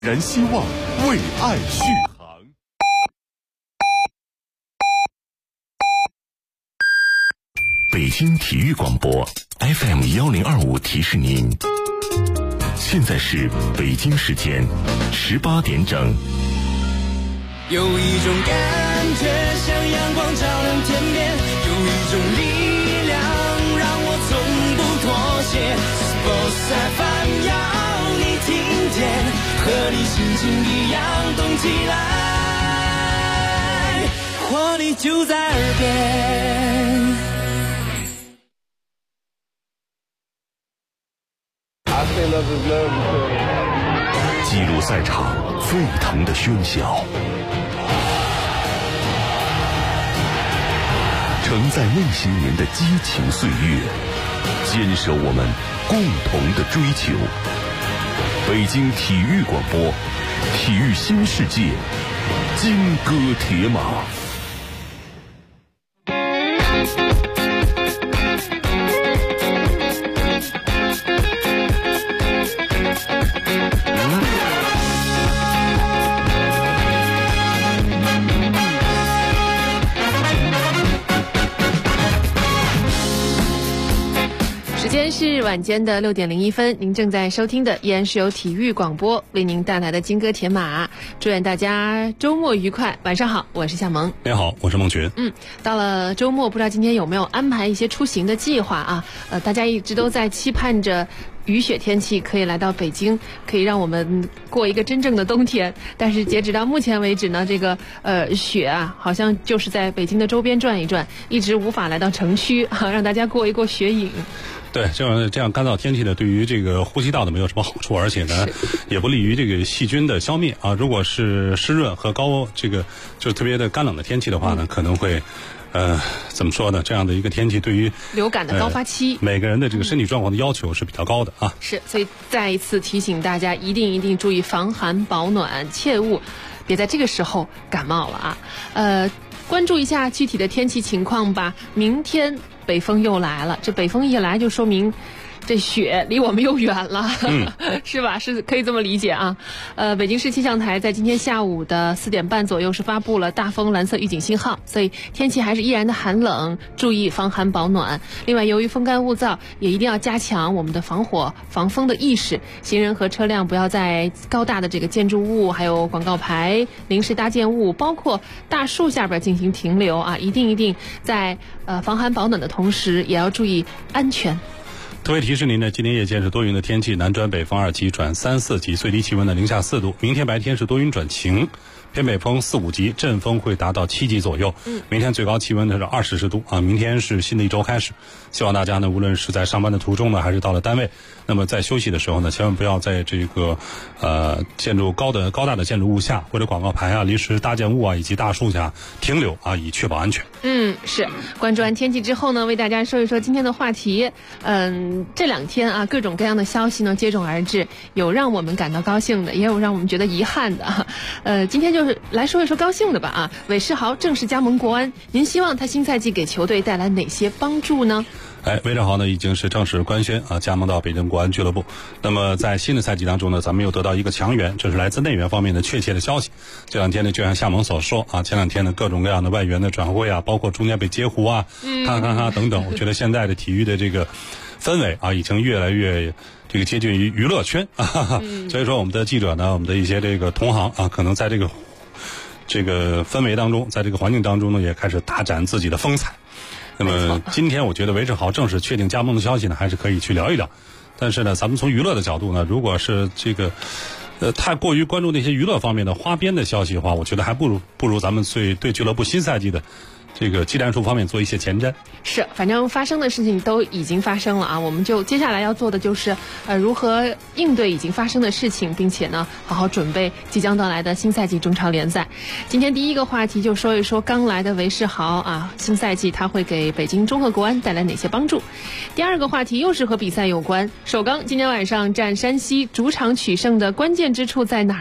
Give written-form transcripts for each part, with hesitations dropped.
燃希望，为爱续航。北京体育广播 FM1025提示您，现在是北京时间18点整。 有一种感觉像阳光照亮天边，有一种力量让我从不妥协。Sports FM 要你听见，和你心情一样动起来，活力就在耳边。 记录赛场沸腾的喧嚣，承载内心人的激情岁月，坚守我们共同的追求。北京体育广播，体育新世界，金戈铁马。 时间是晚间的6点01分，您正在收听的依然是由体育广播为您带来的金戈铁马。祝愿大家周末愉快，晚上好，我是夏萌。 你好，我是孟群。 到了周末，不知道今天有没有安排一些出行的计划啊？大家一直都在期盼着雨雪天气可以来到北京，可以让我们过一个真正的冬天。但是截止到目前为止呢，这个雪啊，好像就是在北京的周边转一转，一直无法来到城区啊，让大家过一过雪瘾。 对，这样干燥天气呢，对于这个呼吸道的没有什么好处，而且呢，也不利于这个细菌的消灭啊。如果是湿润和就是特别的干冷的天气的话呢，可能会。怎么说呢？这样的一个天气对于流感的高发期， 每个人的这个身体状况的要求是比较高的啊。 是，所以再一次提醒大家，一定注意防寒保暖，切勿别在这个时候感冒了啊。关注一下具体的天气情况吧。明天北风又来了，这北风一来就说明这雪离我们又远了，是吧？是可以这么理解啊。北京市气象台在今天下午的4点半左右是发布了大风蓝色预警信号，所以天气还是依然的寒冷，注意防寒保暖。另外，由于风干物燥，也一定要加强我们的防火防风的意识。行人和车辆不要在高大的这个建筑物、还有广告牌、临时搭建物，包括大树下边进行停留啊！一定在防寒保暖的同时，也要注意安全。 特别提示您呢，今天夜间是多云的天气，南转北风2级转3、4级，最低气温的零下4度。明天白天是多云转晴，偏北风4、5级，阵风会达到7级左右。明天最高气温呢是20度啊。明天是新的一周开始，希望大家呢，无论是在上班的途中呢，还是到了单位，那么在休息的时候呢，千万不要在这个建筑高大的建筑物下，或者广告牌啊、临时搭建物啊以及大树下停留啊，以确保安全。 是。关注完天气之后呢，为大家说一说今天的话题。这2天啊，各种各样的消息呢接踵而至，有让我们感到高兴的，也有让我们觉得遗憾的。今天就是来说一说高兴的吧啊。韦世豪正式加盟国安，您希望他新赛季给球队带来哪些帮助呢？ 韦世豪呢已经是正式官宣啊，加盟到北京国安俱乐部。那么在新的赛季当中呢，咱们又得到一个强援，这是来自内援方面的确切的消息。这2天呢，就像夏萌所说啊，前2天呢各种各样的外援的转会啊，包括中间被截胡啊，等等。我觉得现在的体育的这个氛围啊，已经越来越这个接近于娱乐圈啊。所以说我们的记者呢，我们的一些这个同行啊，可能在这个氛围当中，在这个环境当中呢，也开始大展自己的风采。那么今天我觉得韦世豪正式确定加盟的消息呢，还是可以去聊一聊。但是呢，咱们从娱乐的角度呢，如果是这个太过于关注那些娱乐方面的花边的消息的话，我觉得还不如咱们对俱乐部新赛季的这个技战术方面做一些前瞻。 是，反正发生的事情都已经发生了啊，我们就接下来要做的就是如何应对已经发生的事情，并且呢好好准备即将到来的新赛季中超联赛。今天第一个话题就说一说刚来的韦世豪啊，新赛季他会给北京中赫国安带来哪些帮助。第二个话题又是和比赛有关，首钢今天晚上战山西，主场取胜的关键之处在哪儿呢？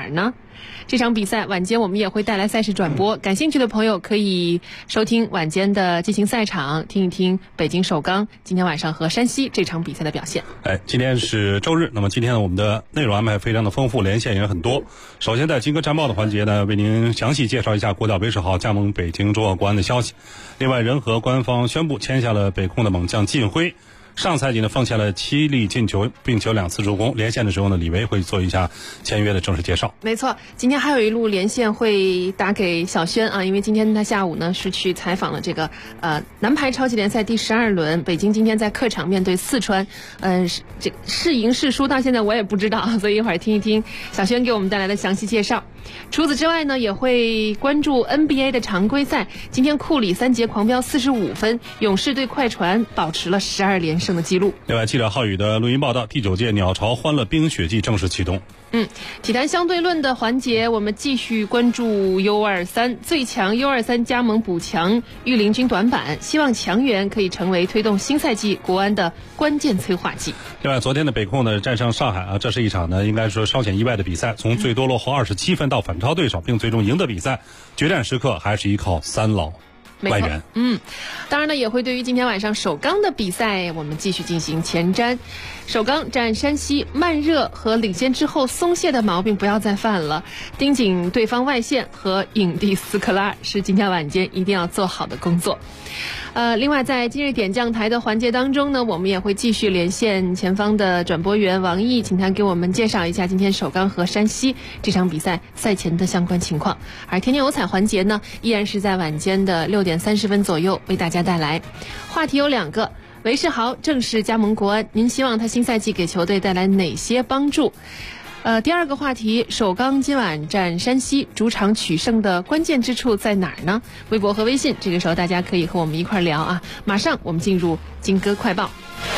这场比赛晚间我们也会带来赛事转播，感兴趣的朋友可以收听晚间的激情赛场，听一听北京首钢今天晚上和山西这场比赛的表现。 今天是周日，那么今天呢，我们的内容安排非常的丰富，连线也很多。首先在金歌战报的环节呢，为您详细介绍一下国脚韦世豪加盟北京中赫国安的消息。另外，人和官方宣布签下了北控的猛将靳辉。上赛季呢奉献了7粒进球，并且有2次助攻。连线的时候呢，李维会做一下签约的正式介绍。 没错，今天还有一路连线会打给小轩啊，因为今天他下午呢是去采访了这个男排超级联赛第12轮，北京今天在客场面对四川，这是赢是输到现在我也不知道，所以一会儿听一听小轩给我们带来的详细介绍。除此之外呢，也会关注 NBA 的常规赛。今天库里3节狂飙45分，勇士对快船保持了12连胜的记录。 另外，记者浩宇的录音报道，第9届鸟巢欢乐冰雪季正式启动。 体坛相对论的环节，我们继续关注 U23 最强 U23 加盟补强御林军短板，希望强援可以成为推动新赛季国安的关键催化剂。 另外，昨天的北控呢战胜上海这是一场呢应该说稍显意外的比赛，从最多落后27分到反超对手，并最终赢得比赛，决战时刻还是依靠3老外援。 当然呢，也会对于今天晚上首钢的比赛，我们继续进行前瞻。首钢战山西，慢热和领先之后松懈的毛病不要再犯了，盯紧对方外线和影帝斯科拉是今天晚间一定要做好的工作。另外在今日点将台的环节当中呢，我们也会继续连线前方的转播员王毅，请他给我们介绍一下今天首钢和山西这场比赛赛前的相关情况。而天天有彩环节呢，依然是在晚间的6点30分左右为大家带来。话题有2个，韦世豪正式加盟国安，您希望他新赛季给球队带来哪些帮助？第2个话题，首钢今晚战山西，主场取胜的关键之处在哪儿呢？微博和微信，这个时候大家可以和我们一块聊啊。马上我们进入金歌快报。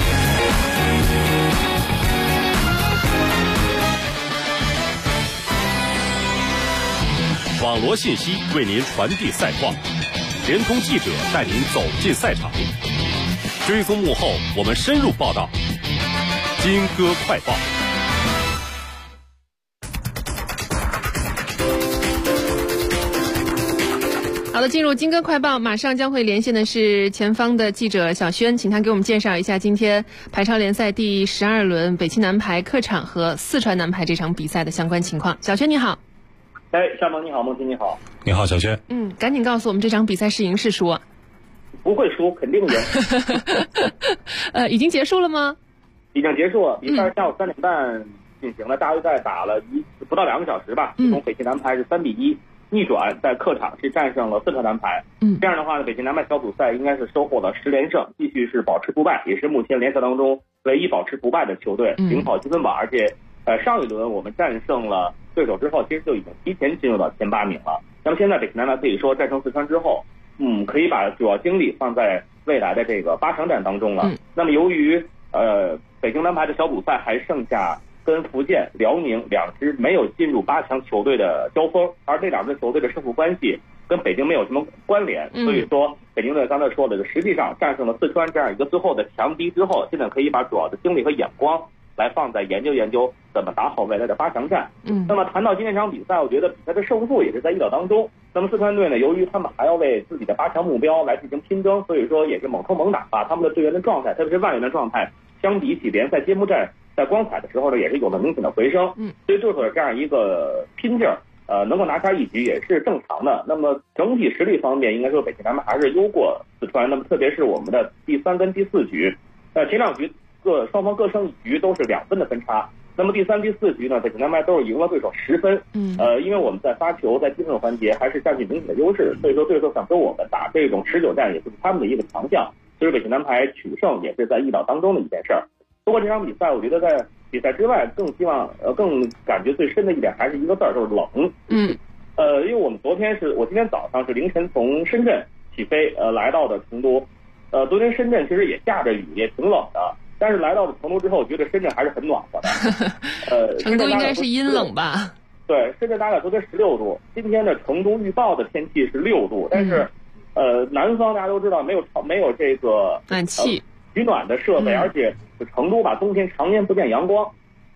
网罗信息为您传递赛况，联通记者带您走进赛场，追踪幕后，我们深入报道。金歌快报。 好的，进入金歌快报，马上将会连线的是前方的记者小轩，请他给我们介绍一下今天排超联赛第12轮北汽男排客场和四川男排这场比赛的相关情况。小轩你好。 夏萌你好，梦琪你好。 你好，小轩。 赶紧告诉我们这场比赛是赢是输啊？ 不会输，肯定赢。 已经结束了吗？ 已经结束了，比赛下午3点半进行了，大约在打了不到2个小时吧。从北汽男排是3-1逆转，在客场是战胜了四川男排。这样的话呢，北汽男排小组赛应该是收获了10连胜，继续是保持不败，也是目前联赛当中唯一保持不败的球队，领跑积分榜。而且上一轮我们战胜了对手之后，其实就已经提前进入到前8名了。那么现在北汽男排可以说战胜四川之后，可以把主要精力放在未来的这个8强战当中了。那么由于北京男排的小组赛还剩下跟福建、辽宁2支没有进入8强球队的交锋，而这2支球队的胜负关系跟北京没有什么关联，所以说北京队刚才说的，实际上战胜了四川这样一个最后的强敌之后，现在可以把主要的精力和眼光来放在研究怎么打好未来的8强战。那么谈到今天这场比赛，我觉得比赛的胜负也是在意料当中。那么四川队呢，由于他们还要为自己的8强目标来进行拼争，所以说也是猛冲猛打，把他们的队员的状态，特别是外援的状态，相比起联赛揭幕战在光彩的时候呢，也是有了明显的回升。所以就是这样一个拼劲儿，能够拿下一局也是正常的。那么整体实力方面，应该说北汽男排还是优过四川。那么特别是我们的第3跟第4局，前2局双方各胜1局，都是2分的分差。那么第3、第4局呢，北汽男排都是赢了对手10分。因为我们在发球、在积分环节还是占据明显的优势，所以说对手想跟我们打这种持久战，也就是他们的一个强项。所以北汽男排取胜也是在意料当中的一件事儿。不过这场比赛，我觉得在比赛之外更感觉最深的一点还是一个字儿，就是冷。因为我今天早上是凌晨从深圳起飞，来到的成都。昨天深圳其实也下着雨，也挺冷的。但是来到了成都之后，觉得深圳还是很暖和的。 成都应该是阴冷吧？ 对，深圳大概昨天16度，今天的成都预报的天气是6度，但是南方大家都知道没有这个暖气。 取暖的设备，而且成都吧冬天常年不见阳光，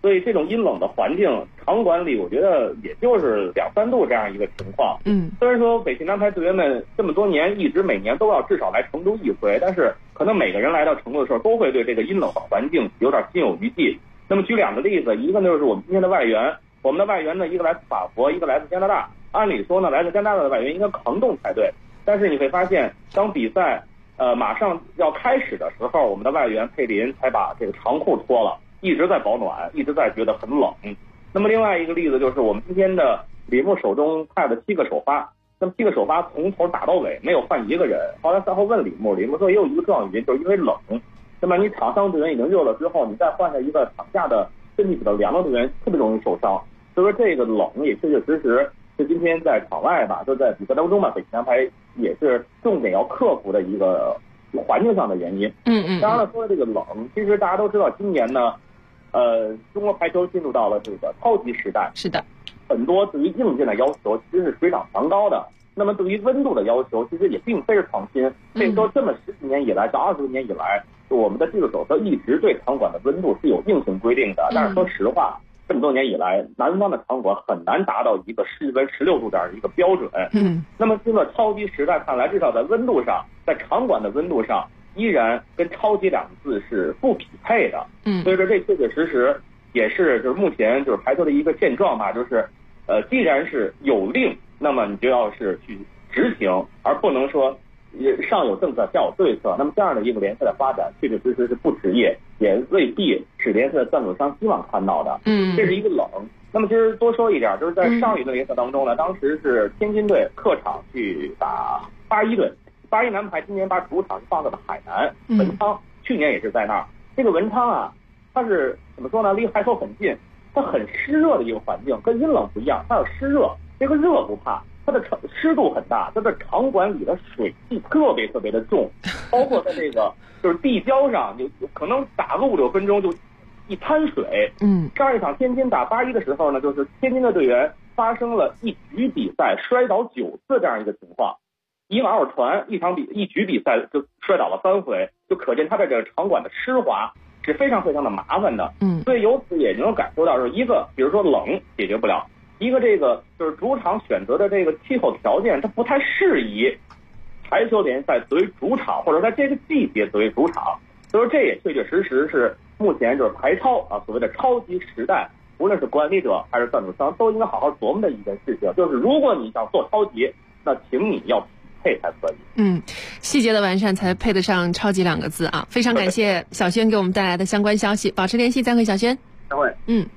所以这种阴冷的环境，场馆里我觉得也就是2-3度这样一个情况。虽然说北信男排队员们这么多年一直每年都要至少来成都一回，但是可能每个人来到成都的时候都会对这个阴冷的环境有点心有余悸。那么举2个例子，一个就是我们今天的外援，我们的外援呢，一个来自法国，一个来自加拿大。按理说呢，来自加拿大的外援应该抗冻才对，但是你会发现，当比赛马上要开始的时候，我们的外援佩林才把这个长裤脱了，一直在保暖，一直在觉得很冷。那么另外一个例子就是我们今天的李牧手中派的7个首发，那么7个首发从头打到尾没有换一个人。后来赛后问李牧说也有一个重要原因，就是因为冷。那么你场上队员已经热了之后，你再换下一个场下的身体比较凉的队员，特别容易受伤。所以说这个冷也确确实实是今天在场外吧，就在比赛当中吧，北信男排也是重点要克服的一个环境上的原因。当然了，说到这个冷，其实大家都知道，今年呢，中国排球进入到了这个超级时代。 是的， 很多对于硬件的要求其实是水涨船高的。那么对于温度的要求，其实也并非是创新。可以说，这么10几年以来到20多年以来，我们的技术手册一直对场馆的温度是有硬性规定的。但是说实话，这么多年以来，南方的场馆很难达到一个室温16度这样的一个标准。那么这个超级时代看来，至少在温度上，在场馆的温度上，依然跟超级2个字是不匹配的。所以说这确确实实也是就是目前就是排球的一个现状吧，就是既然是有令，那么你就要是去执行，而不能说上有政策下有对策。那么这样的一个联赛的发展确确实实是不职业，也未必是联赛的赞助商希望看到的。这是一个冷。那么其实多说一点，就是在上一轮联赛当中呢，当时是天津队客场去打81队，81男排今年把主场放在了海南文昌，去年也是在那儿。这个文昌啊，它是怎么说呢？离海口很近，它很湿热的一个环境，跟阴冷不一样，它有湿热。这个热不怕，它的湿度很大，它的场馆里的水汽特别特别的重，包括在这个就是地胶上，就可能打个5-6分钟就一滩水。上一场天津打81的时候呢，就是天津的队员发生了一局比赛摔倒9次这样一个情况，一个2传一局比赛就摔倒了3回，就可见他的这个场馆的湿滑是非常非常的麻烦的。所以由此也能感受到，说一个比如说冷解决不了，一个这个就是主场选择的这个气候条件，它不太适宜排球联赛作为主场，或者在这个季节作为主场。所以说这也确确实实是目前就是排超啊所谓的超级时代，无论是管理者还是赞助商都应该好好琢磨的一件事情，就是如果你想做超级，那请你要匹配才可以。 细节的完善才配得上超级2个字啊！非常感谢小轩给我们带来的相关消息，保持联系，再会，小轩。 再会。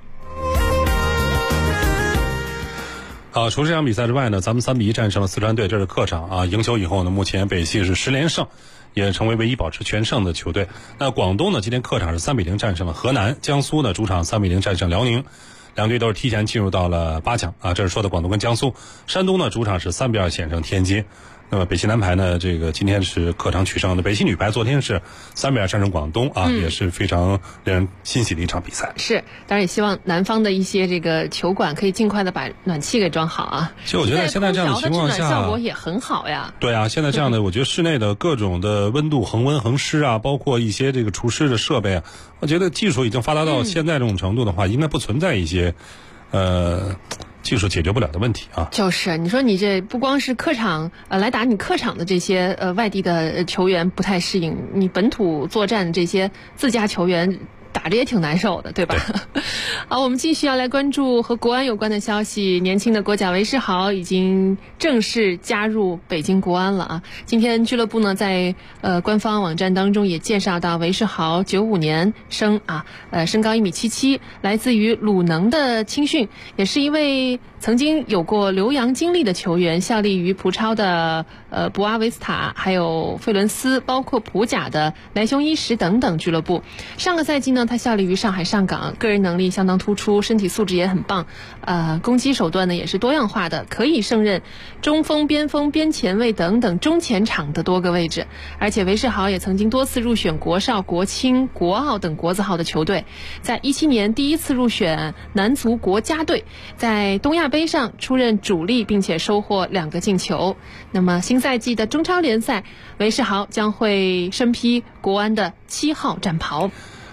好，除这场比赛之外呢，咱们3比1战胜了四川队，这是客场啊。赢球以后呢，目前北信是10连胜，也成为唯一保持全胜的球队。那广东呢，今天客场是3比0战胜了河南，江苏呢主场3比0战胜辽宁，两队都是提前进入到了8强啊。这是说的广东跟江苏。山东呢主场是3比2险胜天津。那么北信男排呢，这个今天是客场取胜的。北信女排昨天是3比2战胜广东啊，也是非常令人欣喜的一场比赛。 是，当然也希望南方的一些这个球馆可以尽快的把暖气给装好啊。 其实我觉得现在这样的情况下， 效果也很好呀。 对啊，现在这样的，我觉得室内的各种的温度恒温恒湿啊，包括一些这个除湿的设备啊，我觉得技术已经发达到现在这种程度的话，应该不存在一些技术解决不了的问题啊。 就是你说你这不光是客场来打你客场的这些外地的球员不太适应，你本土作战这些自家球员打着也挺难受的，对吧？对。好，我们继续要来关注和国安有关的消息。年轻的国脚韦世豪已经正式加入北京国安了啊！今天俱乐部呢在官方网站当中也介绍到，韦世豪95年生啊，身高1.77米，来自于鲁能的青训，也是一位曾经有过留洋经历的球员，效力于葡超的博阿维斯塔，还有费伦斯，包括葡甲的莱雄伊什等等俱乐部。上个赛季呢，他效力于上海上港，个人能力相当突出，身体素质也很棒，攻击手段呢也是多样化的，可以胜任中锋、边锋、边前卫等等中前场的多个位置。而且韦世豪也曾经多次入选国少、国青、国奥等国字号的球队，在17年第一次入选男足国家队，在东亚杯上出任主力，并且收获2个进球。那么新赛季的中超联赛，韦世豪将会身披国安的7号战袍。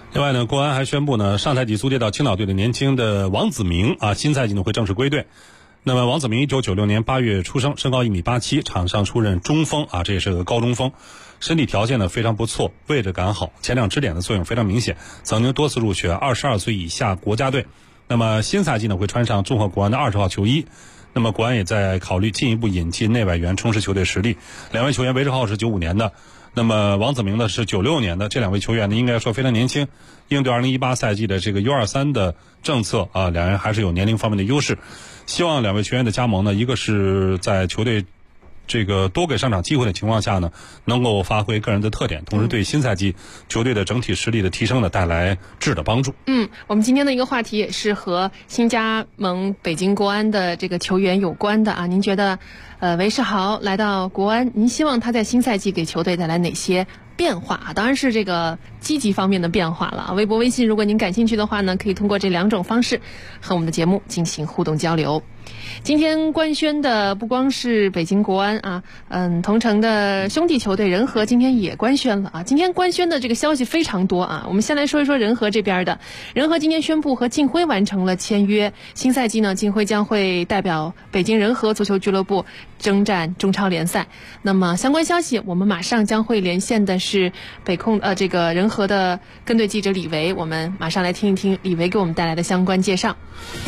另外呢，国安还宣布呢，上赛季租借到青岛队的年轻的王子明啊，新赛季呢会正式归队。那么王子明1996年8月出生，身高1.87米，场上出任中锋啊，这也是个高中锋，身体条件呢非常不错，位置感好，前两支点的作用非常明显，曾经多次入选22岁以下国家队。那么新赛季呢会穿上综合国安的20号球衣。那么国安也在考虑进一步引进内外援，充实球队实力。两位球员韦世浩是95年的，那么王子明呢是96年的，这两位球员呢应该说非常年轻，应对2018赛季的这个 U23的政策啊，两人还是有年龄方面的优势。希望两位球员的加盟呢，一个是在球队这个多给上场机会的情况下呢，能够发挥个人的特点，同时对新赛季球队的整体实力的提升呢带来质的帮助。 我们今天的一个话题也是和新加盟北京国安的这个球员有关的啊。您觉得韦世豪来到国安，您希望他在新赛季给球队带来哪些变化啊？当然是这个积极方面的变化了。微博微信如果您感兴趣的话呢，可以通过这两种方式和我们的节目进行互动交流。今天官宣的不光是北京国安啊，同城的兄弟球队人和今天也官宣了啊。今天官宣的这个消息非常多啊，我们先来说一说人和这边的。人和今天宣布和晋辉完成了签约，新赛季呢，晋辉将会代表北京人和足球俱乐部征战中超联赛。那么相关消息，我们马上将会连线的是这个人和的跟队记者李维，我们马上来听一听李维给我们带来的相关介绍。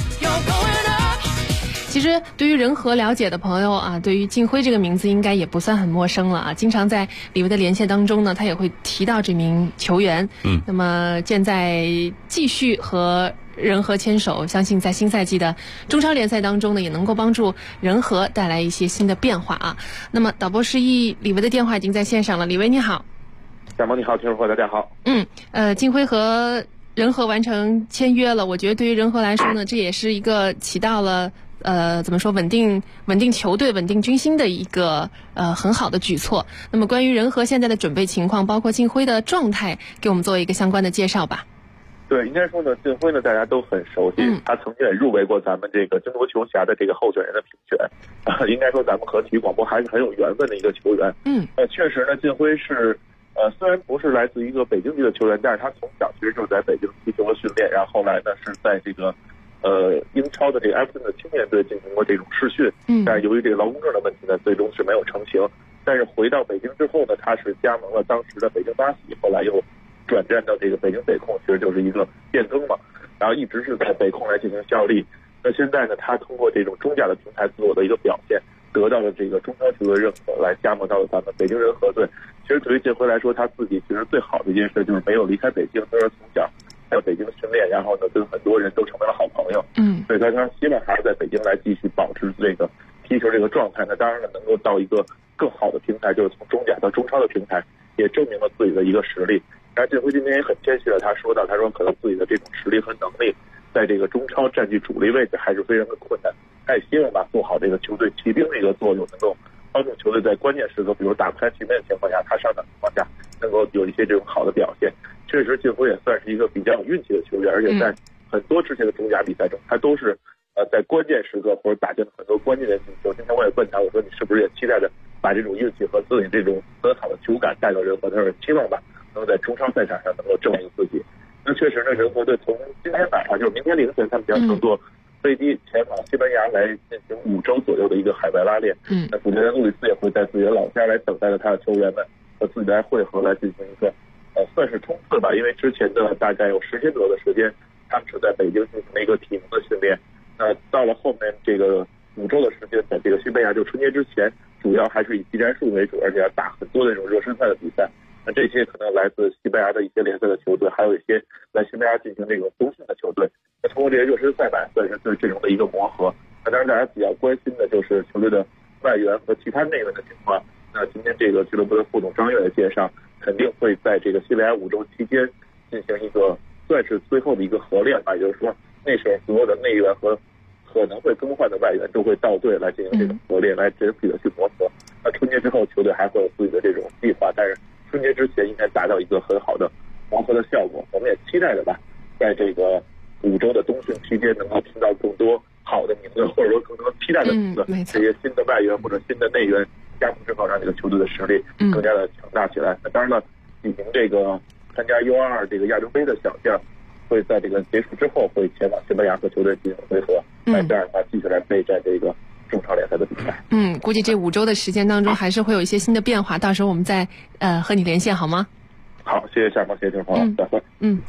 其实对于人和了解的朋友啊，对于晋辉这个名字应该也不算很陌生了啊。经常在李维的连线当中呢，他也会提到这名球员。那么现在继续和人和牵手，相信在新赛季的中超联赛当中呢，也能够帮助人和带来一些新的变化啊。那么导播示意，李维的电话已经在线上了。李维你好。 小萌你好，听众朋友大家好。 晋辉和人和完成签约了，我觉得对于人和来说呢，这也是一个起到了怎么说稳定球队、稳定军心的一个很好的举措。那么关于人和现在的准备情况，包括晋辉的状态，给我们做一个相关的介绍吧。 对，应该说呢，晋辉呢大家都很熟悉，他曾经也入围过咱们这个中国球侠的这个候选人的评选，应该说咱们和体育广播还是很有缘分的一个球员。确实呢，晋辉是虽然不是来自一个北京籍的球员，但是他从小其实就是在北京踢球和训练，然后后来呢是在这个英超的这个埃弗顿的青年队进行过这种试训，但是由于这个劳工证的问题呢，最终是没有成型。但是回到北京之后呢，他是加盟了当时的北京巴西，后来又转战到这个北京北控，其实就是一个变更嘛，然后一直是在北控来进行效力。那现在呢，他通过这种中甲的平台自我的一个表现，得到了这个中超球队认可，来加盟到了咱们北京人和队。其实对于晋辉来说，他自己其实最好的一件事就是没有离开北京，他是从小在北京训练，然后呢跟很多人都成为了好朋友。所以他希望还是在北京来继续保持这个踢球这个状态。那当然了，能够到一个更好的平台，就是从中甲到中超的平台，也证明了自己的一个实力。但是晋辉今天也很谦虚的，他说可能自己的这种实力和能力，在这个中超占据主力位置还是非常的困难。他也希望吧做好这个球队骑兵的一个作用，能够帮助球队在关键时刻，比如打不开局面的情况下，他上场情况下能够有一些这种好的表现。确实晋辉也算是一个比较有运气的球员，而且在很多之前的中甲比赛中，他都是在关键时刻或者打进了很多关键的进球。今天我也问他，我说你是不是也期待着把这种运气和自己这种很好的球感带到人和？他说期望吧能够在中超赛场上能够证明自己。那确实呢，人和队从今天晚上就是明天凌晨，他们将乘坐飞机前往西班牙来进行5周左右的一个海外拉练。那主教练路易斯也会在自己的老家来等待着他的球员们和自己来汇合，来进行一个算是冲刺吧。因为之前的大概有10天左右的时间，他们是在北京进行了一个体能的训练。那到了后面这个5周的时间，在这个西班牙就春节之前，主要还是以技战术为主，而且要打很多的这种热身赛的比赛。那这些可能来自西班牙的一些联赛的球队，还有一些来西班牙进行这种冬训的球队。那通过这些热身赛吧，算是对阵容的一个磨合。那当然大家比较关心的就是球队的外援和其他内援的情况。那今天这个俱乐部的副总张悦的介绍，肯定会在这个西班牙5周期间进行一个算是最后的一个合练吧，也就是说那时候所有的内援和可能会更换的外援都会到队来进行这种合练，来整体的去磨合。那春节之后球队还会有自己的这种计划，但是春节之前应该达到一个很好的磨合的效果。我们也期待着吧，在这个5周的冬训期间能够听到更多好的名字，或者说更多期待的名字，这些新的外援或者新的内援加盟之后，让这个球队的实力更加的强大起来。那当然了，举行这个参加 U22这个亚洲杯的小将，会在这个结束之后会前往西班牙和球队进行会合，这样的话继续来备战这个中超联赛的比赛。 估计这5周的时间当中还是会有一些新的变化，到时候我们再和你连线好吗？ 好，谢谢夏萌，谢谢听众朋友，再会。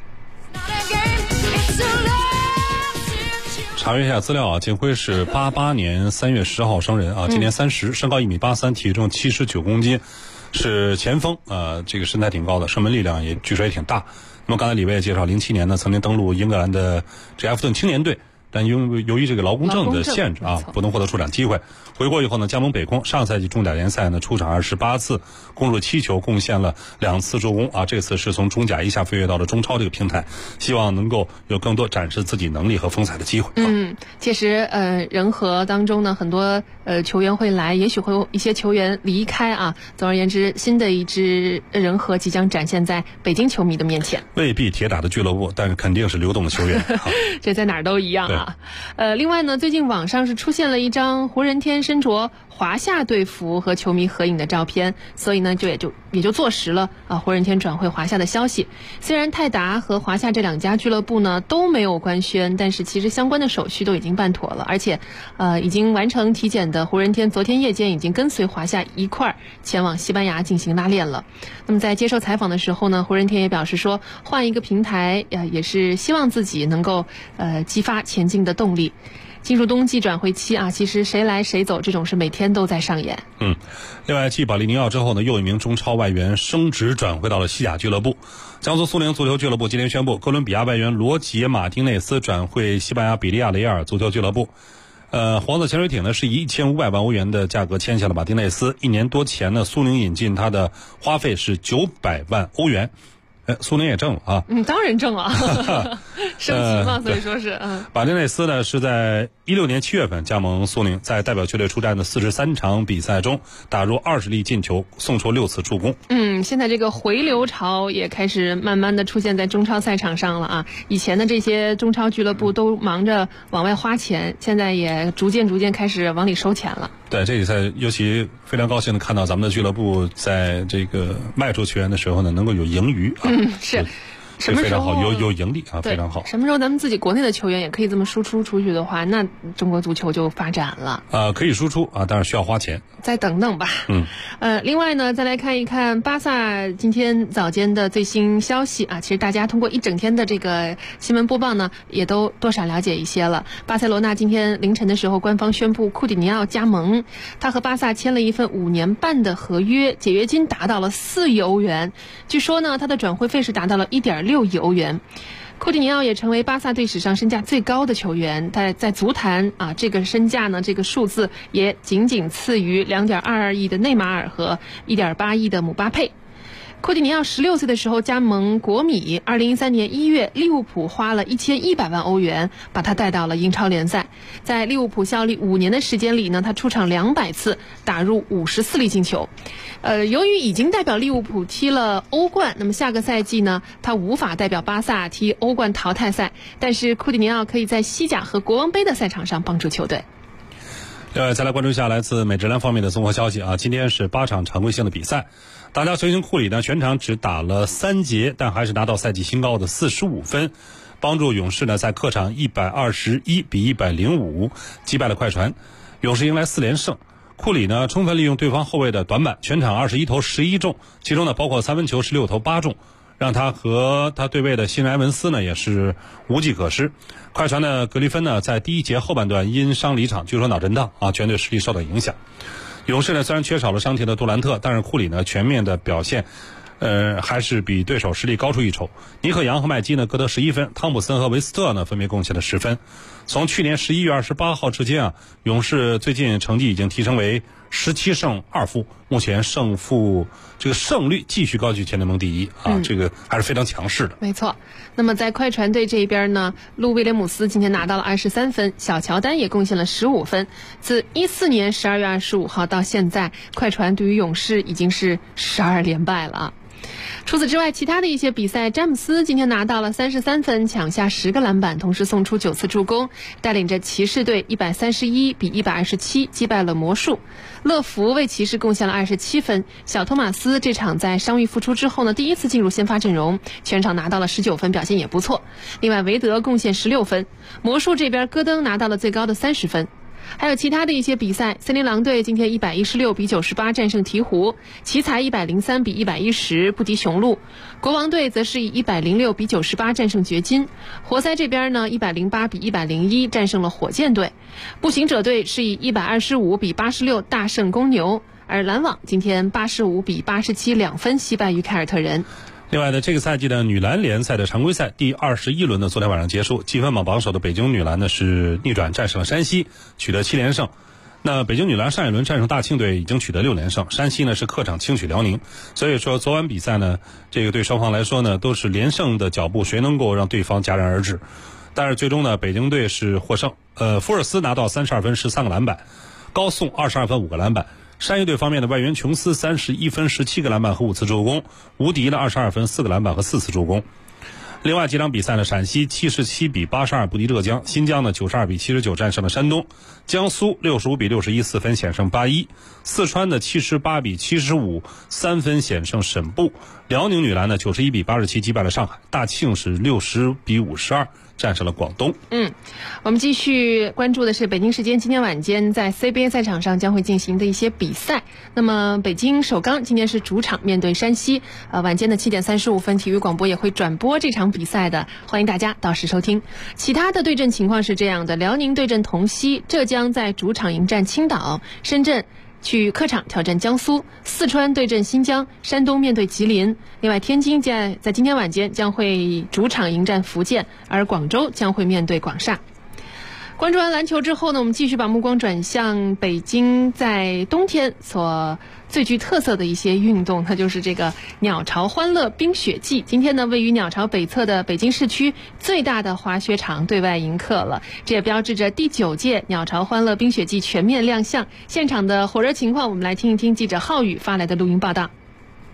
查阅一下资料啊，金辉是88年3月10号生人啊，今年30，身高1.83米，体重79公斤，是前锋这个身材挺高的，射门力量也据说也挺大。那么刚才李卫也介绍，07年呢曾经登陆英格兰的这埃弗顿青年队，但由于这个劳工证的限制啊，不能获得出场机会。回国以后呢，加盟北控，上赛季中甲联赛呢出场28次，攻入7球，贡献了2次助攻啊。这次是从中甲一下飞跃到了中超这个平台，希望能够有更多展示自己能力和风采的机会。 届时人和当中呢，很多球员会来，也许会有一些球员离开啊。总而言之，新的一支人和即将展现在北京球迷的面前。 未必铁打的俱乐部，但是肯定是流动的球员。 这在哪儿都一样啊。另外呢，最近网上是出现了一张胡人天身着华夏队服和球迷合影的照片，所以呢也就坐实了胡人天转会华夏的消息。虽然泰达和华夏这2家俱乐部呢都没有官宣，但是其实相关的手续都已经办妥了，而且已经完成体检的胡人天昨天夜间已经跟随华夏一块儿前往西班牙进行拉练了。那么在接受采访的时候呢，胡人天也表示说，换一个平台也是希望自己能够激发前进的动力。进入冬季转会期啊，其实谁来谁走这种事每天都在上演。 另外继保利尼奥之后呢，又一名中超外援升职转会到了西甲俱乐部。江苏苏宁足球俱乐部今天宣布，哥伦比亚外援罗杰马丁内斯转会西班牙比利亚雷尔足球俱乐部。黄色潜水艇呢是以1500万欧元的价格签下了马丁内斯，1年多前呢，苏宁引进他的花费是900万欧元。苏宁也挣了啊！ 当然挣了，升级嘛，所以说是马丁内斯呢是在16年7月份加盟苏宁，在代表球队出战的43场比赛中打入20粒进球，送出6次助攻。 现在这个回流潮也开始慢慢的出现在中超赛场上了啊！以前的这些中超俱乐部都忙着往外花钱，现在也逐渐开始往里收钱了。 对，这比赛尤其非常高兴的看到咱们的俱乐部在这个卖出球员的时候呢，能够有盈余啊。 是。什么时候非常好，有盈利啊，非常好。 什么时候咱们自己国内的球员也可以这么输出出去的话，那中国足球就发展了。 可以输出啊，但是需要花钱。 再等等吧。另外呢，再来看一看巴萨今天早间的最新消息啊。其实大家通过一整天的这个新闻播报呢，也都多少了解一些了。巴塞罗那今天凌晨的时候，官方宣布库蒂尼奥加盟，他和巴萨签了一份5年半的合约，解约金达到了4亿欧元。据说呢，他的转会费是达到了1.6亿欧元。库蒂尼奥也成为巴萨队史上身价最高的球员，他在足坛啊，这个身价呢，这个数字也仅次于2.22亿的内马尔和1.8亿的姆巴佩。库蒂尼奥16岁的时候加盟国米，2013年1月，利物浦花了1100万欧元把他带到了英超联赛。在利物浦效力5年的时间里呢，他出场200次，打入54粒进球。由于已经代表利物浦踢了欧冠，那么下个赛季呢，他无法代表巴萨踢欧冠淘汰赛，但是库蒂尼奥可以在西甲和国王杯的赛场上帮助球队。 再来关注一下来自美职篮方面的综合消息啊。今天是8场常规性的比赛，大家球星库里呢全场只打了3节，但还是拿到赛季新高的45分，帮助勇士呢在客场121比105击败了快船，勇士迎来4连胜。库里呢充分利用对方后卫的短板，全场21投11中，其中呢包括3分球16投8中，让他和他对位的新人埃文斯呢也是无计可施。快船的格里芬呢在第1节后半段因伤离场，据说脑震荡啊，全队实力受到影响。勇士呢虽然缺少了伤停的杜兰特，但是库里呢全面的表现还是比对手实力高出一筹。尼克杨和麦基呢各得11分，汤普森和维斯特呢分别贡献了10分。从去年11月28号至今啊，勇士最近成绩已经提升为17胜2负，目前胜率继续高居全联盟第一啊，这个还是非常强势的。 没错。那么在快船队这一边呢，路威廉姆斯今天拿到了23分，小乔丹也贡献了15分。自14年12月25号到现在，快船对于勇士已经是12连败了啊。 除此之外，其他的一些比赛，詹姆斯今天拿到了33分，抢下10个篮板，同时送出9次助攻，带领着骑士队131比127击败了魔术。乐福为骑士贡献了27分，小托马斯这场在伤愈复出之后呢，第一次进入先发阵容，全场拿到了19分，表现也不错。另外，韦德贡献16分，魔术这边戈登拿到了最高的30分。还有其他的一些比赛，森林狼队今天116比98战胜鹈鹕，奇才103比110不敌雄鹿，国王队则是以106比98战胜掘金，活塞这边呢108比101战胜了火箭队，步行者队是以125比86大胜公牛，而篮网今天85比872分惜败于凯尔特人。 另外呢，这个赛季的女篮联赛的常规赛第21轮呢，昨天晚上结束，积分榜榜首的北京女篮呢是逆转战胜了山西，取得7连胜。那北京女篮上一轮战胜大庆队已经取得6连胜，山西呢是客场轻取辽宁。所以说昨晚比赛呢，这个对双方来说呢都是连胜的脚步，谁能够让对方戛然而止？但是最终呢，北京队是获胜。福尔斯拿到32分13个篮板，高颂22分5个篮板。山西队方面的外援琼斯31分17个篮板和5次助攻，吴迪呢22分4个篮板和4次助攻。另外几场比赛呢，陕西77比82不敌浙江，新疆呢92比79战胜了山东，江苏65比61 4分险胜81，四川的78比75 3分险胜沈步，辽宁女篮呢91比87击败了上海，大庆是60比52战胜了广东。 我们继续关注的是北京时间今天晚间在 CBA 赛场上将会进行的一些比赛。那么北京首钢今天是主场面对山西，晚间的7点35分，体育广播也会转播这场比赛的，欢迎大家到时收听。其他的对阵情况是这样的：辽宁对阵同曦，浙江在主场迎战青岛，深圳去客场挑战江苏，四川对阵新疆，山东面对吉林。另外，天津在今天晚间将会主场迎战福建，而广州将会面对广厦。关注完篮球之后呢，我们继续把目光转向北京在冬天所最具特色的一些运动，它就是这个鸟巢欢乐冰雪季。今天呢，位于鸟巢北侧的北京市区最大的滑雪场对外迎客了，这也标志着第9届鸟巢欢乐冰雪季全面亮相。现场的火热情况，我们来听一听记者浩宇发来的录音报道。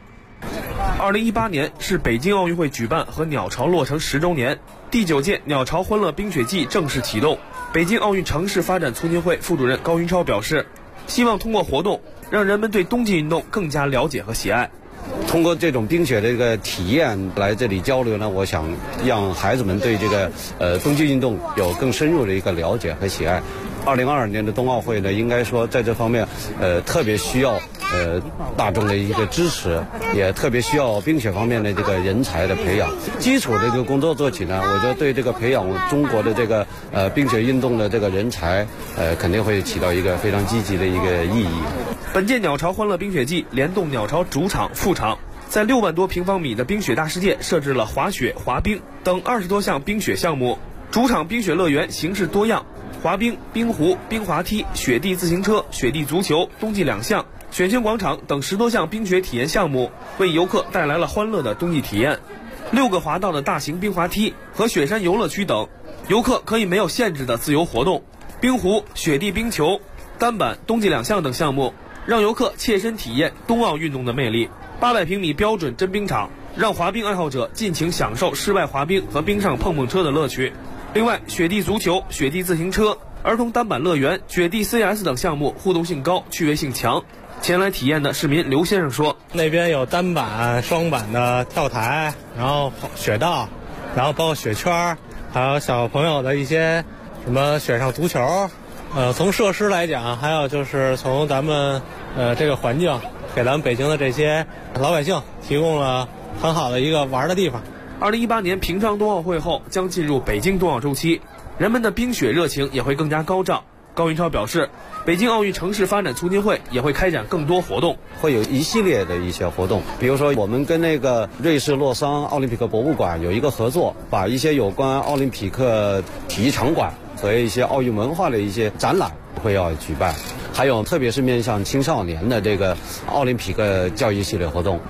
2018年是北京奥运会举办和鸟巢落成10周年，第9届鸟巢欢乐冰雪季正式启动。北京奥运城市发展促进会副主任高云超表示，希望通过活动让人们对冬季运动更加了解和喜爱。 通过这种冰雪的这个体验来这里交流呢，我想让孩子们对这个冬季运动有更深入的一个了解和喜爱。2022年的冬奥会呢，应该说在这方面特别需要大众的一个支持，也特别需要冰雪方面的这个人才的培养。基础的这个工作做起呢，我觉得对这个培养中国的这个冰雪运动的这个人才肯定会起到一个非常积极的一个意义。 本届鸟巢欢乐冰雪季联动鸟巢主场、副场，在6万多平方米的冰雪大世界设置了滑雪、滑冰等20多项冰雪项目。主场冰雪乐园形式多样，滑冰、冰壶、冰滑梯、雪地自行车、雪地足球、冬季2项、雪圈广场等10多项冰雪体验项目，为游客带来了欢乐的冬季体验。6个滑道的大型冰滑梯和雪山游乐区等，游客可以没有限制的自由活动。冰壶、雪地冰球、单板、冬季2项等项目，让游客切身体验冬奥运动的魅力。800平米标准真冰场，让滑冰爱好者尽情享受室外滑冰和冰上碰碰车的乐趣。另外，雪地足球、雪地自行车、儿童单板乐园、雪地 CS 等项目互动性高，趣味性强。前来体验的市民刘先生说， 那边有单板、双板的跳台，然后雪道，然后包括雪圈，还有小朋友的一些什么雪上足球。从设施来讲，还有就是从咱们这个环境，给咱们北京的这些老百姓提供了很好的一个玩的地方。 2018年平昌冬奥会后将进入北京冬奥周期，人们的冰雪热情也会更加高涨。高云超表示，北京奥运城市发展促进会也会开展更多活动， 会有一系列的一些活动，比如说我们跟那个瑞士洛桑奥林匹克博物馆有一个合作，把一些有关奥林匹克体育场馆和一些奥运文化的一些展览会要举办，还有特别是面向青少年的这个奥林匹克教育系列活动。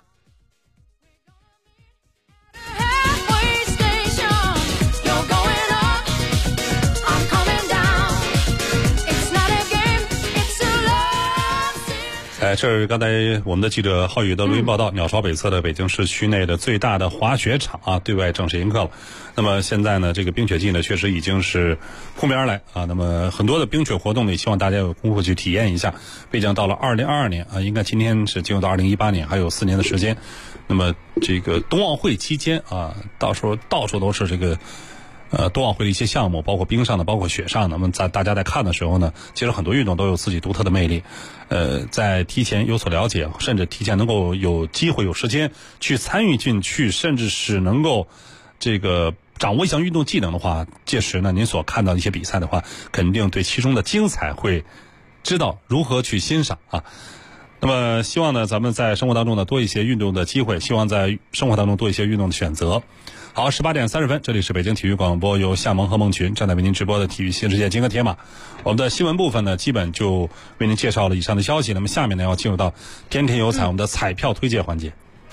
这是刚才我们的记者浩宇的录音报道，鸟巢北侧的北京市区内的最大的滑雪场啊，对外正式迎客了。那么现在呢，这个冰雪季呢，确实已经是扑面而来啊。那么很多的冰雪活动呢，也希望大家有功夫去体验一下。毕竟到了2022年啊，应该今天是进入到2018年，还有4年的时间。那么这个冬奥会期间啊，到时候到处都是这个。冬奥会的一些项目，包括冰上的，包括雪上的。那么大家在看的时候呢，其实很多运动都有自己独特的魅力。在提前有所了解，甚至提前能够有机会、有时间去参与进去，甚至是能够这个掌握一项运动技能的话，届时呢，您所看到的一些比赛的话，肯定对其中的精彩会知道如何去欣赏啊。那么希望呢，咱们在生活当中呢多一些运动的机会，希望在生活当中多一些运动的选择。好，18点30分，这里是北京体育广播，由夏萌和孟群正在为您直播的体育新世界金戈铁马。我们的新闻部分呢，基本就为您介绍了以上的消息。那么下面呢，要进入到天天有彩我们的彩票推介环节。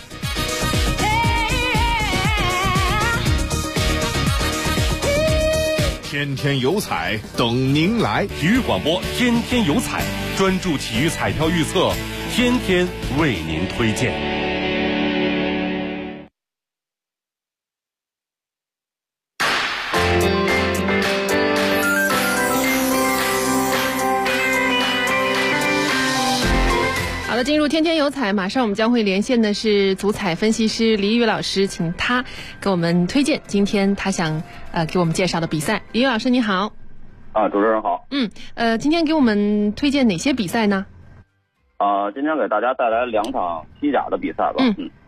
天天有彩等您来，体育广播天天有彩，专注体育彩票预测，天天为您推荐。 好的，进入天天有彩，马上我们将会连线的是足彩分析师李宇老师，请他给我们推荐今天他想给我们介绍的比赛。李宇老师你好。 主持人好。 今天给我们推荐哪些比赛呢？ 今天给大家带来2场西甲的比赛吧。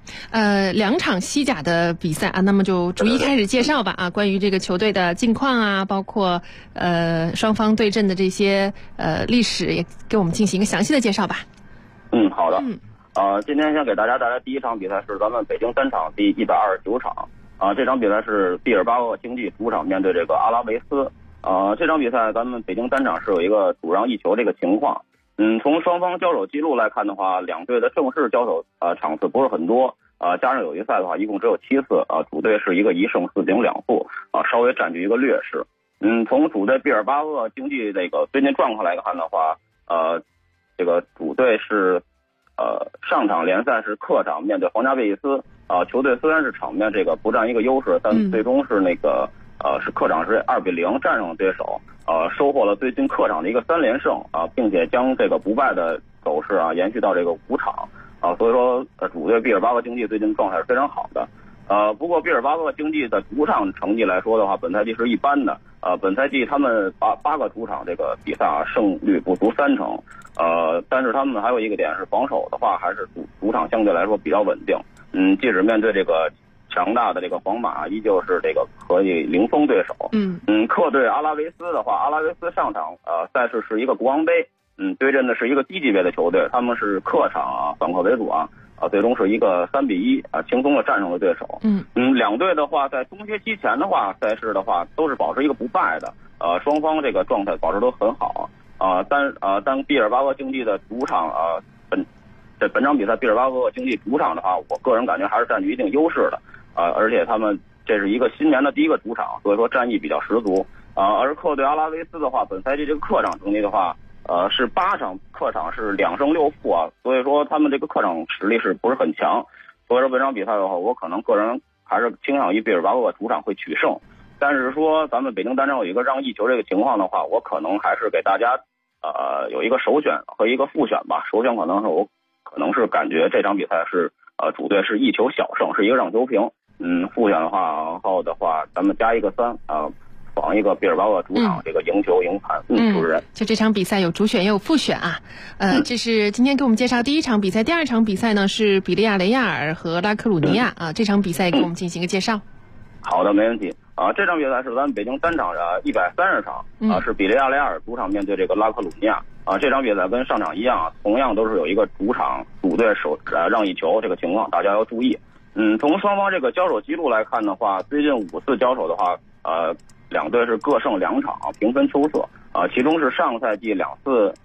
2场西甲的比赛啊，那么就逐一开始介绍吧啊，关于这个球队的近况啊，包括双方对阵的这些历史，也给我们进行一个详细的介绍吧。 好的。今天先给大家带来第1场比赛是咱们北京单场第129场。这场比赛是毕尔巴鄂竞技主场面对这个阿拉维斯。这场比赛咱们北京单场是有一个主让1球这个情况。从双方交手记录来看的话，两队的正式交手场次不是很多。加上友谊赛的话，一共只有7次。主队是一个1胜4平2负，稍微占据一个劣势。从主队毕尔巴鄂竞技这个最近状况来看的话，这个主队是上场联赛是客场面对皇家贝蒂斯。球队虽然是场面这个不占一个优势，但最终是那个是客场是2-0战胜了对手，收获了最近客场的一个3连胜并且将这个不败的走势延续到这个5场所以说主队毕尔巴鄂竞技最近状态是非常好的。不过毕尔巴鄂竞技的主场成绩来说的话，本赛季是一般的。本赛季他们8个主场这个比赛胜率不足30%。但是他们还有一个点是防守的话，还是主场相对来说比较稳定。即使面对这个强大的这个皇马，依旧是这个可以零封对手。客队阿拉维斯的话，阿拉维斯上场赛事是一个国王杯，对阵的是一个低级别的球队，他们是客场反客为主最终是一个3-1轻松的战胜了对手。两队的话在冬歇期前的话，赛事的话都是保持一个不败的，双方这个状态保持都很好。但毕尔巴鄂竞技的主场本场比赛毕尔巴鄂竞技主场的话，我个人感觉还是占据一定优势的。而且他们这是一个新年的第一个主场，所以说战意比较十足。而客队阿拉维斯的话，本赛季这个客场成绩的话，是8场客场是2胜6负所以说他们这个客场实力是不是很强？所以说本场比赛的话，我可能个人还是倾向于毕尔巴鄂主场会取胜。但是说咱们北京单场有一个让1球这个情况的话，我可能还是给大家有一个首选和一个复选吧。首选可能是感觉这场比赛是主队是1球小胜，是一个让球平。复选的话后的话，咱们加一个3仿一个毕尔巴鄂主场这个赢球赢盘。主持人， 就这场比赛有主选也有复选这是今天给我们介绍第1场比赛。第2场比赛呢是比利亚雷亚尔和拉科鲁尼亚这场比赛给我们进行一个介绍。 好的，没问题。这场比赛是咱们北京单场130场是比利亚雷亚尔主场面对这个拉科鲁尼亚这场比赛跟上场一样同样都是有一个主队让1球这个情况，大家要注意。从双方这个交手记录来看的话，最近5次交手的话，两队是各胜2场，平分秋色其中是上赛季2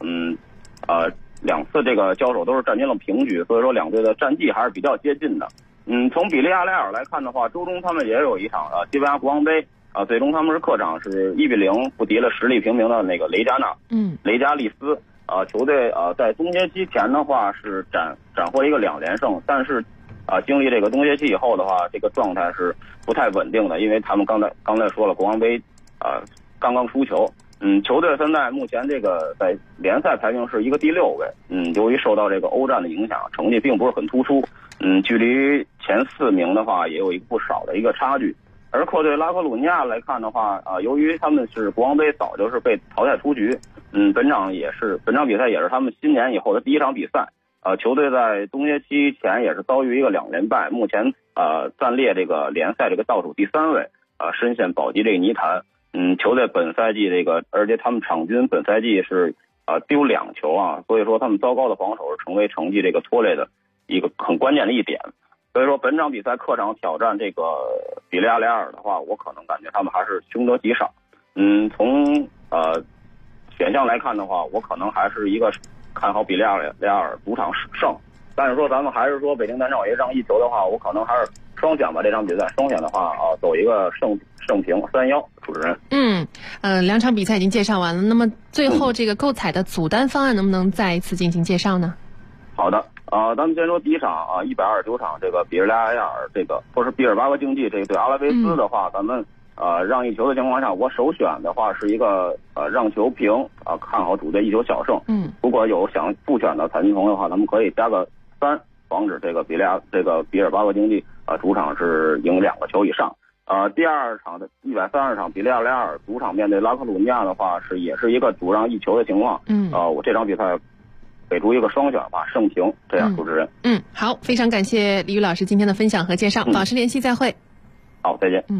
次这个交手都是战均了平局，所以说两队的战绩还是比较接近的。从比利亚雷亚尔来看的话，周中他们也有一场西班牙国王杯最终他们是客场是1-0不敌了实力平平的那个雷加利斯球队在冬歇期前的话是斩获一个2连胜，但是经历这个冬歇期以后的话，这个状态是不太稳定的，因为他们刚才说了，国王杯刚刚输球。球队现在目前这个在联赛排名是一个第6位。由于受到这个欧战的影响，成绩并不是很突出。距离前4名的话也有一个不少的一个差距。而客队拉科鲁尼亚来看的话，由于他们是国王杯早就是被淘汰出局，本场比赛也是他们新年以后的第一场比赛。球队在冬歇期前也是遭遇一个2连败，目前暂列这个联赛这个倒数第3位，深陷保级这个泥潭。球队本赛季而且他们场均本赛季是丢2球啊，所以说他们糟糕的防守是成为成绩这个拖累的一个很关键的一点。所以说本场比赛客场挑战这个比利亚雷亚尔的话，我可能感觉他们还是凶多吉少。从选项来看的话，我可能还是一个看好比利亚雷亚尔主场胜。但是说咱们还是说北京单场也让1球的话，我可能还是双选吧。这场比赛双选的话走一个胜平3-1。主持人 ，2场比赛已经介绍完了，那么最后这个购彩的组单方案能不能再一次进行介绍呢？ 好的，咱们先说第一场129场这个比利亚雷亚尔这个或是比尔巴鄂竞技这个对阿拉维斯的话，咱们让1球的情况下，我首选的话是一个让球平看好主队1球小胜。如果有想复选的彩金朋友的话，咱们可以加个3，防止这个比尔巴鄂竞技主场是赢2个球以上。第二场的132场比利亚雷亚尔主场面对拉科鲁尼亚的话也是一个主让1球的情况。我这场比赛给出一个双选吧，胜平。这样，主持人。 好，非常感谢李宇老师今天的分享和介绍，保持联系，再会。 好，再见。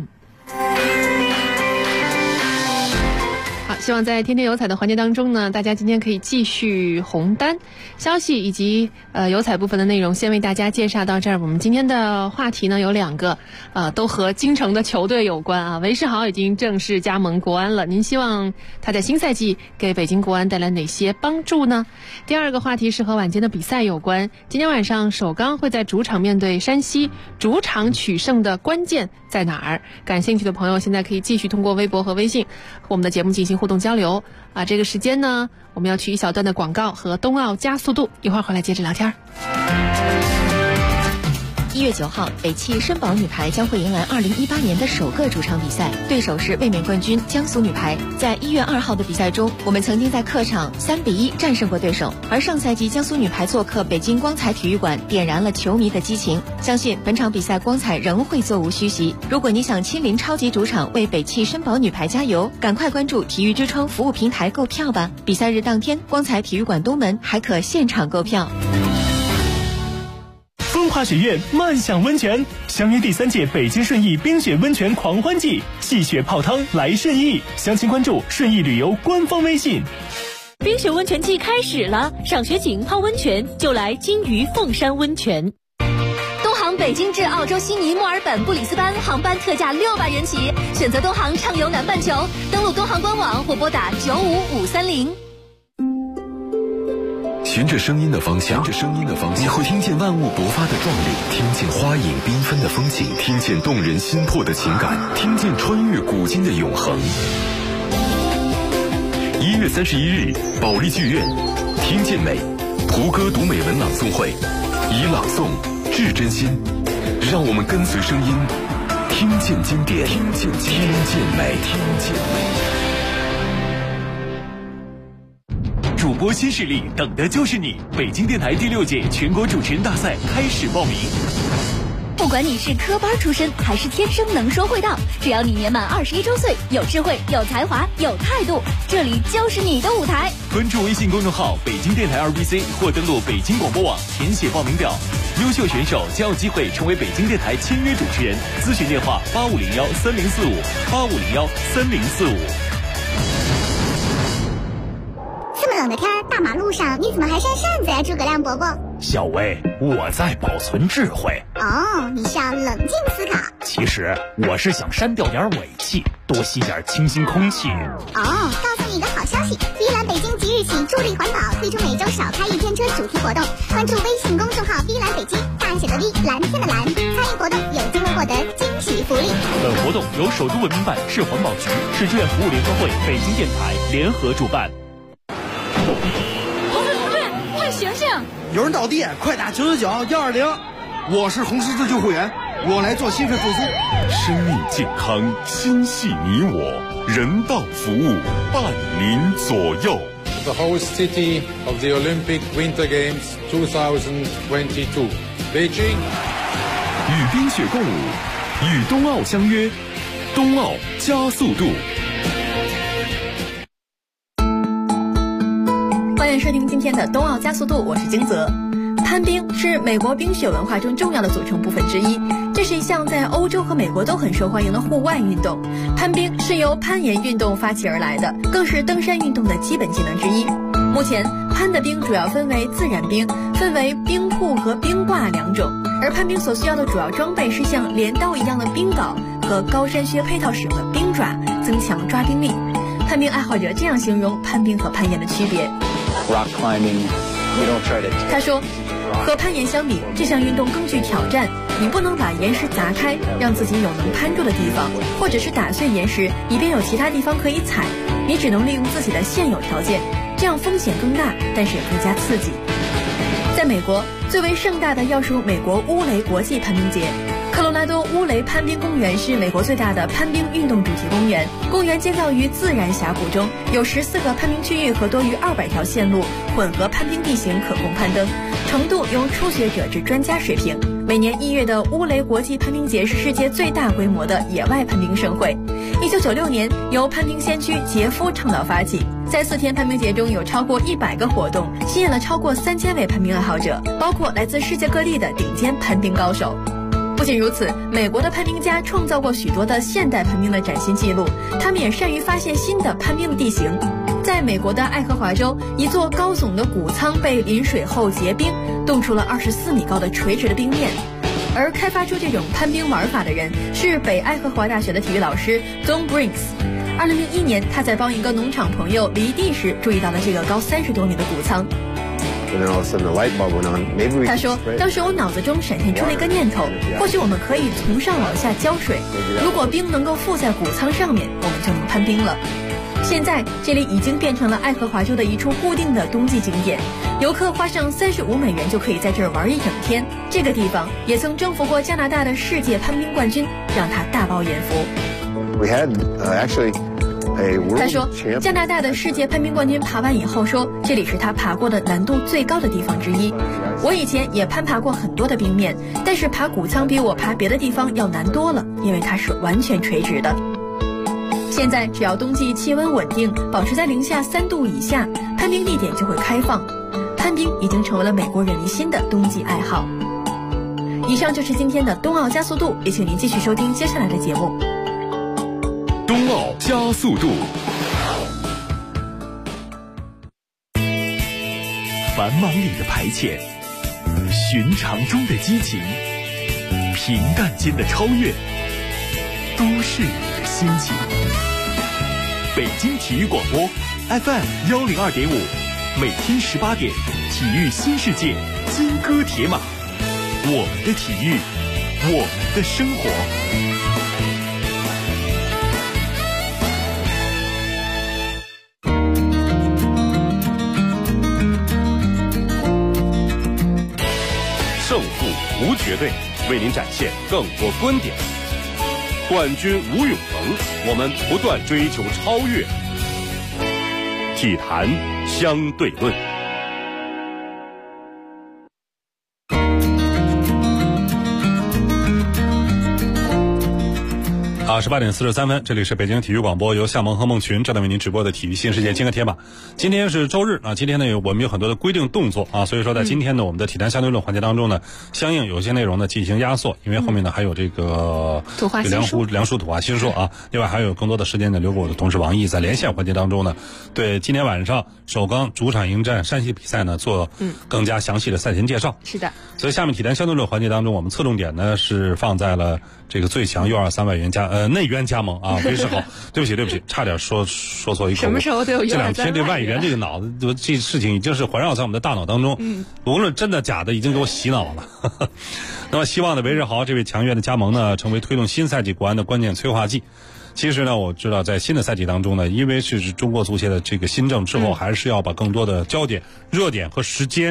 好，希望在天天有彩的环节当中呢，大家今天可以继续红单消息以及有彩部分的内容，先为大家介绍到这儿。我们今天的话题呢有2个，都和京城的球队有关啊。韦世豪已经正式加盟国安了，您希望他在新赛季给北京国安带来哪些帮助呢？第2个话题是和晚间的比赛有关。今天晚上首钢会在主场面对山西，主场取胜的关键在哪儿？感兴趣的朋友现在可以继续通过微博和微信和我们的节目进行互动交流啊。这个时间呢，我们要去一小段的广告和冬奥加速度，一会儿回来接着聊天。 1月9号，北汽绅宝女排将会迎来2018年的首个主场比赛，对手是卫冕冠军江苏女排。在1月2号的比赛中，我们曾经在客场3-1战胜过对手，而上赛季江苏女排做客北京光彩体育馆，点燃了球迷的激情。相信本场比赛光彩仍会座无虚席。如果你想亲临超级主场为北汽绅宝女排加油，赶快关注体育之窗服务平台购票吧。比赛日当天，光彩体育馆东门还可现场购票。 风华学院漫享温泉相约第3届北京顺义冰雪温泉狂欢季，戏雪泡汤来顺义，详情关注顺义旅游官方微信。 冰雪温泉季开始了，赏雪景泡温泉就来金鱼凤山温泉。东航北京至澳洲悉尼、墨尔本、布里斯班航班特价600元起，选择东航畅游南半球，登录东航官网或拨打95530。 循着声音的方向，你会听见万物勃发的壮丽，听见花影缤纷的风景，听见动人心魄的情感，听见穿越古今的永恒。1月31日，保利剧院，听见美，胡歌读美文朗诵会，以朗诵致真心，让我们跟随声音，听见经典，听见美。 主播新势力，等的就是你！北京电台第6届全国主持人大赛开始报名。 不管你是科班出身还是天生能说会道，只要你年满21周岁，有智慧、有才华、有态度，这里就是你的舞台。 关注微信公众号北京电台2BC 或登录北京广播网填写报名表，优秀选手将有机会成为北京电台签约主持人。咨询电话85013045，85013045。 这么冷的天，大马路上你怎么还扇扇子呀，诸葛亮伯伯？ 小薇，我在保存智慧。 哦，你是要冷静思考。 其实我是想删掉点尾气，多吸点清新空气。 哦，告诉你一个好消息，碧蓝北京即日起助力环保，推出每周少开1天车主题活动。关注微信公众号碧蓝北京，大写的 V， 蓝天的蓝，参与活动有机会获得惊喜福利。 本活动由首都文明办、市环保局、市志愿服务联合会、北京电台联合主办。 命！ 有人倒地，快打999-120。我是红十字救护员，我来做心肺复苏。 生命健康，心系你我，人道服务伴您左右。 The host city of the Olympic Winter Games 2022, Beijing。 与冰雪共舞，与冬奥相约，冬奥加速度。 欢迎收听今天的冬奥加速度，我是金泽。攀冰是美国冰雪文化中重要的组成部分之一，这是一项在欧洲和美国都很受欢迎的户外运动。攀冰是由攀岩运动发起而来的，更是登山运动的基本技能之一。目前攀的冰主要分为自然冰，分为冰瀑和冰挂两种，而攀冰所需要的主要装备是像镰刀一样的冰镐和高山靴配套使用的冰爪，增强抓冰力。攀冰爱好者这样形容攀冰和攀岩的区别。他说，和攀岩相比，这项运动更具挑战。你不能把岩石砸开，让自己有能攀住的地方，或者是打碎岩石，以便有其他地方可以踩。你只能利用自己的现有条件，这样风险更大，但是也更加刺激。在美国，最为盛大的要数美国乌雷国际攀冰节。科罗拉多乌雷攀冰公园是美国最大的攀冰运动主题公园。公园建造于自然峡谷中，有14个攀冰区域和多于200条线路，混合攀冰地形可供攀登，程度由初学者至专家水平。每年1月的乌雷国际攀冰节是世界最大规模的野外攀冰盛会。1996年由攀冰先驱杰夫倡导发起，在4天攀冰节中有超过100个活动，吸引了超过3000位攀冰爱好者，包括来自世界各地的顶尖攀冰高手。不仅如此，美国的攀冰家创造过许多的现代攀冰的崭新纪录，他们也善于发现新的攀冰的地形。在美国的爱荷华州，一座高耸的谷仓被淋水后结冰，冻出了24米高的垂直的冰面。而开发出这种攀冰玩法的人是北爱荷华大学的体育老师 Don Brinks。2001年，他在帮一个农场朋友犁地时注意到了这个高30多米的谷仓。他说，当时我脑子中闪现出了一个念头，或许我们可以从上往下浇水，如果冰能够附在谷仓上面，我们就能攀冰了。现在这里已经变成了爱荷华州的一处固定的冬季景点，游客花上$35就可以在这儿玩一整天。这个地方也曾征服过加拿大的世界攀冰冠军，让他大饱眼福。他说，加拿大的世界攀冰冠军爬完以后说，这里是他爬过的难度最高的地方之一。我以前也攀爬过很多的冰面，但是爬谷仓比我爬别的地方要难多了，因为它是完全垂直的。现在只要冬季气温稳定，保持在零下3度以下，攀冰地点就会开放。攀冰已经成为了美国人民新的冬季爱好。以上就是今天的冬奥加速度，也请您继续收听接下来的节目。 冬奥加速度， 繁忙里的排遣，寻常中的激情，平淡间的超越，都是你的心情。北京体育广播 FM102.5，每天18点，体育新世界，金戈铁马，我们的体育，我们的生活。 胜负无绝对，为您展现更多观点。冠军无永恒，我们不断追求超越。体坛相对论。 18点43分，这里是北京体育广播，由夏萌和孟群正在为您直播的体育新世界金戈铁马。今天是周日啊，今天呢我们有很多的规定动作啊，所以说在今天呢我们的体坛相对论环节当中呢，相应有些内容呢进行压缩，因为后面呢还有这个梁书土话新说啊，另外还有更多的时间呢留给我的同事王毅，在连线环节当中呢，对今天晚上首钢主场迎战山西比赛呢做更加详细的赛前介绍。 是的， 所以下面体坛相对论环节当中，我们侧重点呢是放在了这个最强U23外援内援加盟啊，为时好，对不起，差点说错一口。 什么时候都有这2天这外援这个脑子，这事情已经是环绕在我们的大脑当中，无论真的假的，已经给我洗脑了。那么希望呢，韦世豪这位强援的加盟呢，成为推动新赛季国安的关键催化剂。其实呢，我知道在新的赛季当中呢，因为是中国足协的这个新政之后，还是要把更多的焦点、热点和时间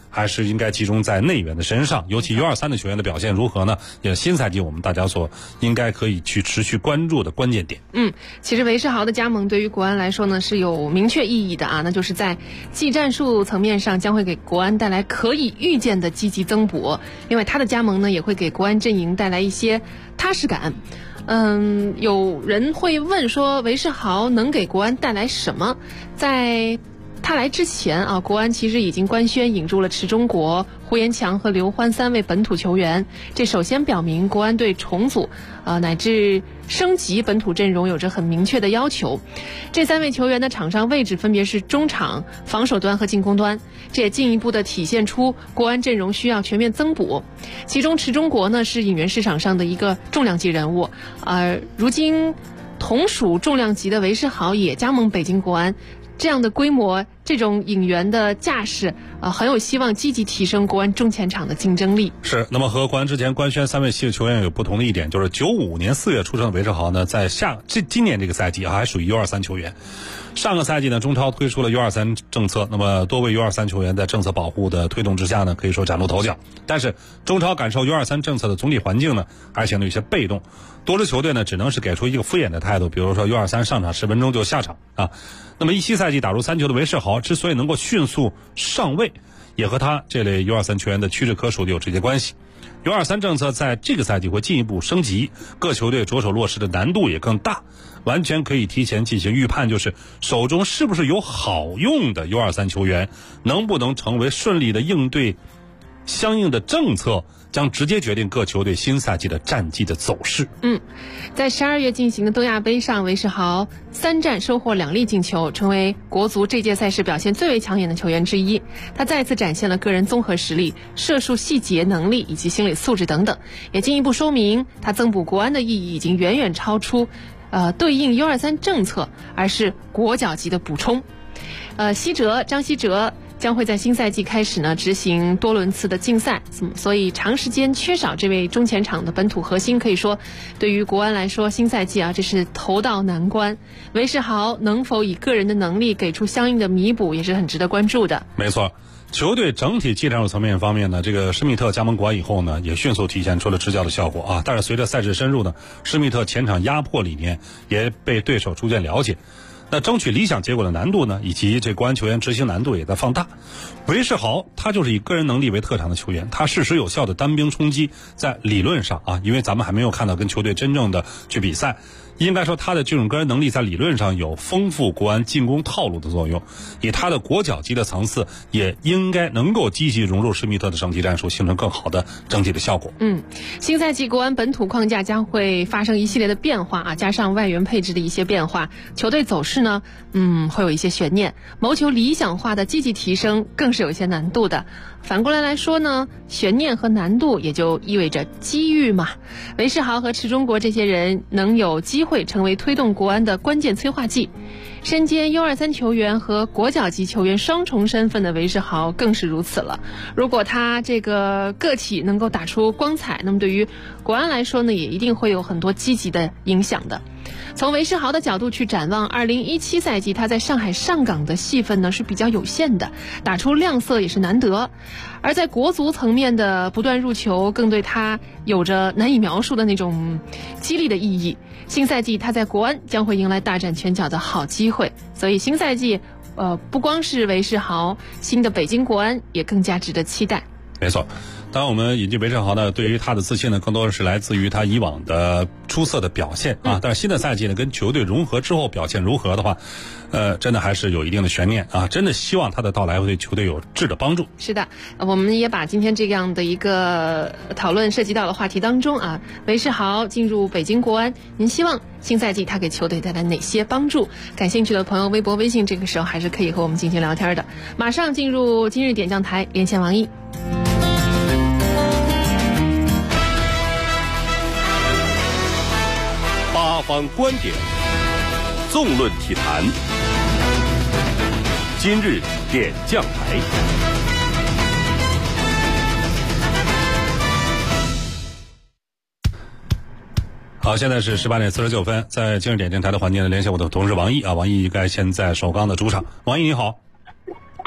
还是应该集中在内援的身上，尤其 U23 的球员的表现如何呢？也新赛季我们大家所应该可以去持续关注的关键点。 其实韦世豪的加盟对于国安来说呢是有明确意义的啊，那就是在技战术层面上将会给国安带来可以预见的积极增补。另外他的加盟呢也会给国安阵营带来一些踏实感。有人会问说韦世豪能给国安带来什么？在他来之前啊，国安其实已经官宣引入了池忠国、胡延强和刘欢3位本土球员。这首先表明国安对重组乃至升级本土阵容有着很明确的要求。这3位球员的场上位置分别是中场、防守端和进攻端，这也进一步的体现出国安阵容需要全面增补。其中池忠国呢是引援市场上的一个重量级人物，如今同属重量级的韦世豪也加盟北京国安。这样的规模，这种引援的架势，很有希望积极提升国安中前场的竞争力。 是，那么和国安之前官宣3位新的球员有不同的一点，就是95年4月出生的韦世豪呢，在今年这个赛季还属于 U23 球员。上个赛季呢，中超推出了 U23 政策，那么多位 U23 球员在政策保护的推动之下呢，可以说崭露头角。但是中超感受 U23 政策的总体环境呢，还显得有些被动。多支球队呢，只能是给出一个敷衍的态度，比如说 U23 上场10分钟就下场啊。那么17赛季打入3球的韦世豪之所以能够迅速上位，也和他这类 U23 球员的屈指可数的有直接关系。U23 政策在这个赛季会进一步升级，各球队着手落实的难度也更大，完全可以提前进行预判，就是手中是不是有好用的 U23 球员，能不能成为顺利的应对相应的政策，将直接决定各球队新赛季的战绩的走势。 在12月进行的东亚杯上，韦世豪3战收获2粒进球，成为国足这届赛事表现最为抢眼的球员之一。他再次展现了个人综合实力、射术细节能力以及心理素质等等，也进一步说明他增补国安的意义已经远远超出对应 U23 政策，而是国脚级的补充。张稀哲将会在新赛季开始呢执行多轮次的竞赛，所以长时间缺少这位中前场的本土核心，可以说对于国安来说，新赛季这是头道难关。韦世豪能否以个人的能力给出相应的弥补，也是很值得关注的。 没错，球队整体技战术层面方面呢，这个施密特加盟国安以后呢，也迅速体现出了执教的效果啊。但是随着赛事深入呢，施密特前场压迫理念也被对手逐渐了解。那争取理想结果的难度呢，以及这国安球员执行难度也在放大。韦世豪他就是以个人能力为特长的球员，他适时有效的单兵冲击，在理论上因为咱们还没有看到跟球队真正的去比赛，应该说他的这种个人能力在理论上有丰富国安进攻套路的作用，以他的国脚级的层次，也应该能够积极融入施密特的整体战术，形成更好的整体的效果。 新赛季国安本土框架将会发生一系列的变化加上外援配置的一些变化，球队走势呢会有一些悬念，谋求理想化的积极提升更是有一些难度的。反过来说呢，悬念和难度也就意味着机遇嘛。韦世豪和池忠国这些人能有机会成为推动国安的关键催化剂。身兼 U23 球员和国脚级球员双重身份的韦世豪更是如此了。如果他这个个体能够打出光彩，那么对于国安来说呢，也一定会有很多积极的影响的。从韦世豪的角度去展望2017赛季，他在上海上港的戏份呢是比较有限的，打出亮色也是难得。而在国足层面的不断入球，更对他有着难以描述的那种激励的意义。新赛季他在国安将会迎来大展拳脚的好机会，所以新赛季不光是韦世豪，新的北京国安也更加值得期待。 没错，当然我们引进韦世豪呢，对于他的自信呢，更多的是来自于他以往的出色的表现但是新的赛季呢，跟球队融合之后表现如何的话，真的还是有一定的悬念真的希望他的到来会对球队有质的帮助。 是的，我们也把今天这样的一个讨论涉及到了话题当中韦世豪进入北京国安，您希望新赛季他给球队带来哪些帮助？感兴趣的朋友，微博、微信这个时候还是可以和我们进行聊天的。马上进入今日点将台，连线王毅。 八方观点，纵论体坛。今日点将台。 好，现在是18点49分，在今日点将台的环节呢，连线我的同事王毅王毅应该现在首钢的主场。王毅你好。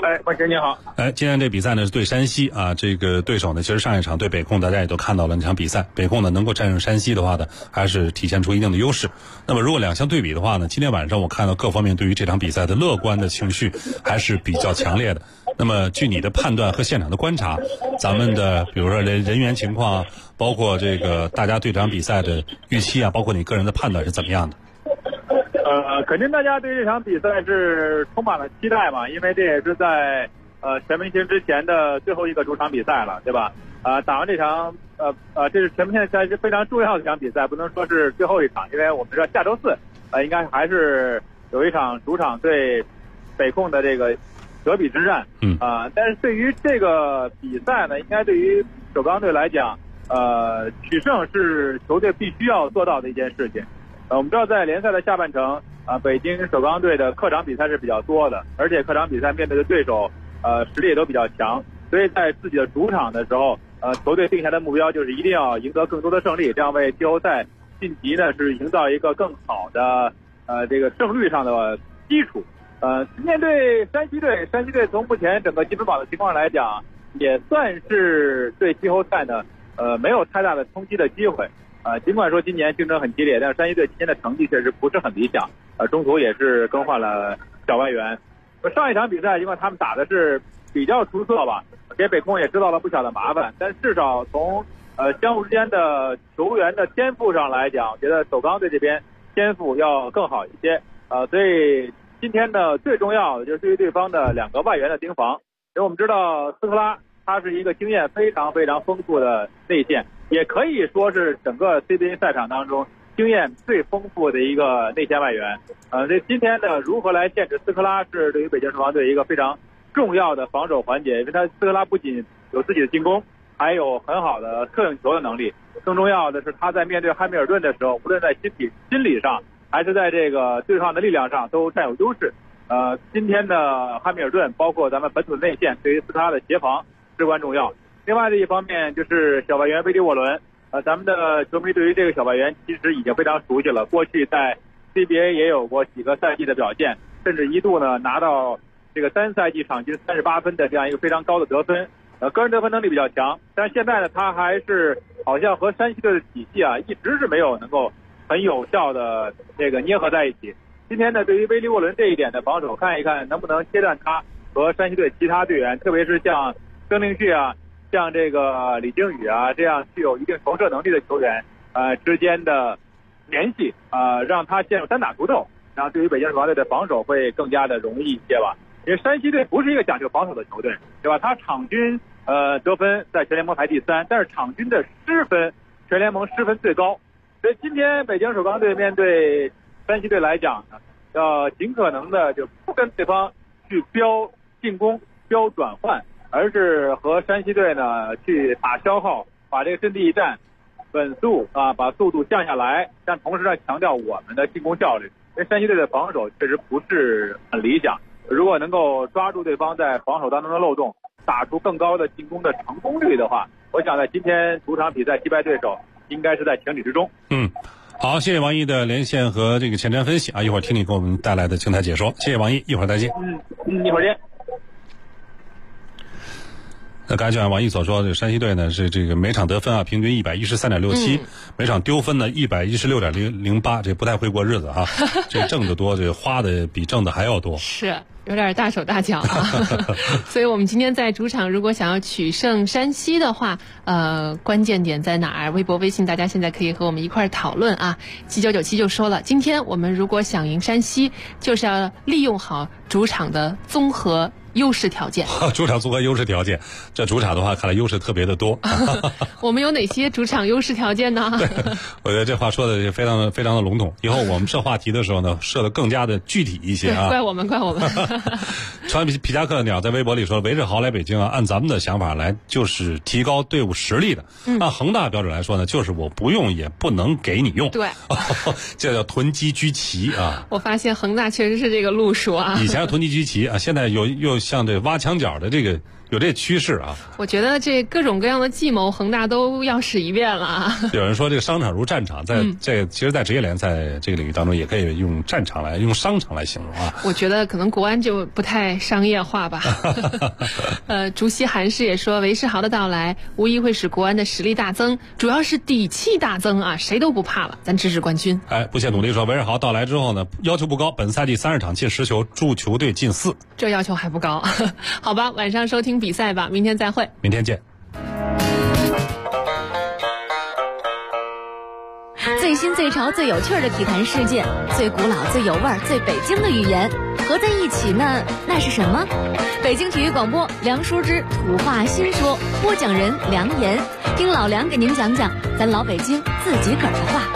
孟晨你好。 今天这比赛呢是对山西啊，这个对手呢，其实上一场对北控大家也都看到了那场比赛，北控呢能够战胜山西的话呢，还是体现出一定的优势。那么如果两相对比的话呢，今天晚上我看到各方面对于这场比赛的乐观的情绪还是比较强烈的。那么据你的判断和现场的观察，咱们的比如说人员情况啊，包括这个大家对这场比赛的预期啊，包括你个人的判断是怎么样的？ 肯定大家对这场比赛是充满了期待嘛，因为这也是在全明星之前的最后一个主场比赛了，对吧？打完这场这是全明星赛是非常重要的一场比赛，不能说是最后一场，因为我们知道下周四应该还是有一场主场对北控的这个德比之战。但是对于这个比赛呢，应该对于首钢队来讲，取胜是球队必须要做到的一件事情。我们知道在联赛的下半程，北京首钢队的客场比赛是比较多的，而且客场比赛面对的对手，实力也都比较强，所以在自己的主场的时候，球队定下的目标就是一定要赢得更多的胜利，这样为季后赛晋级呢是营造一个更好的这个胜率上的基础。面对山西队，山西队从目前整个积分榜的情况来讲，也算是对季后赛呢没有太大的冲击的机会。尽管说今年竞争很激烈，但是山西队今年的成绩确实不是很理想。中途也是更换了小外援。上一场比赛，尽管他们打的是比较出色吧，给北控也制造了不小的麻烦，但至少从相互之间的球员的天赋上来讲，我觉得首钢队这边天赋要更好一些。所以今天呢，最重要的就是对于对方的两个外援的盯防。因为我们知道斯科拉他是一个经验非常非常丰富的内线，也可以说是整个 CBA 赛场当中经验最丰富的一个内线外援。所以今天呢，如何来限制斯科拉是对于北京首钢队一个非常重要的防守环节，因为他斯科拉不仅有自己的进攻，还有很好的策应球的能力，更重要的是他在面对汉密尔顿的时候，无论在心理上还是在这个对抗的力量上都占有优势。今天的汉密尔顿包括咱们本土的内线对于斯科拉的协防至关重要。另外的一方面就是小外援威利沃伦，咱们的球迷对于这个小外援其实已经非常熟悉了，过去在 CBA 也有过几个赛季的表现，甚至一度呢拿到这个单赛季场均38分的这样一个非常高的得分，个人得分能力比较强，但是现在呢他还是好像和山西队的体系一直是没有能够很有效的这个捏合在一起。今天呢对于威利沃伦这一点的防守，看一看能不能切断他和山西队其他队员，特别是像曾令旭像这个李靖宇这样具有一定投射能力的球员之间的联系让他陷入单打独斗，然后对于北京首钢队的防守会更加的容易一些吧。因为山西队不是一个讲究防守的球队，对吧？他场均得分在全联盟排第3，但是场均的失分全联盟失分最高。所以今天北京首钢队面对山西队来讲呢，要尽可能的就不跟对方去标进攻标转换，而是和山西队呢去打消耗，把这个阵地一战稳速把速度降下来，但同时呢强调我们的进攻效率。因为山西队的防守确实不是很理想，如果能够抓住对方在防守当中的漏洞，打出更高的进攻的成功率的话，我想在今天主场比赛击败对手应该是在情理之中。 好，谢谢王毅的连线和这个前瞻分析一会儿听你给我们带来的精彩解说，谢谢王毅，一会儿再见。 一会儿见。 那刚才就像王毅所说的，山西队呢是这个每场得分平均113.67，每场丢分呢116.08，这不太会过日子这挣得多，这花的比挣的还要多， 是有点大手大脚所以我们今天在主场如果想要取胜山西的话，关键点在哪儿？微博微信大家现在可以和我们一块儿讨论7997就说了，今天我们如果想赢山西，就是要利用好主场的综合优势条件。 主场综合优势条件，这主场的话看来优势特别的多我们有哪些主场优势条件呢？ 我觉得这话说的非常非常的笼统，以后我们设话题的时候呢，设的更加的具体一些怪我们穿皮夹克的鸟在微博里说，围着豪来北京按咱们的想法来就是提高队伍实力的，按恒大标准来说呢，就是我不用也不能给你用， 对这叫囤积居奇我发现恒大确实是这个路数以前是囤积居奇现在又像这挖墙脚的这个有这趋势啊。 我觉得这各种各样的计谋，恒大都要使一遍了。 有人说这个商场如战场，在这个其实，在职业联赛这个领域当中，也可以用战场来用商场来形容啊。 我觉得可能国安就不太商业化吧。竹溪韩氏也说，韦世豪的到来无疑会使国安的实力大增，主要是底气大增啊，谁都不怕了，咱支持冠军。 不懈努力说，韦世豪到来之后呢，要求不高，本赛季30场进10球，助球队进4， 这要求还不高。好吧，晚上收听比赛吧，明天再会。 明天见。 最新最潮最有趣的体坛事件，最古老最有味儿最北京的语言合在一起呢，那是什么？北京体育广播梁淑之土话新说，播讲人梁岩，听老梁给您讲讲咱老北京自己个儿的话。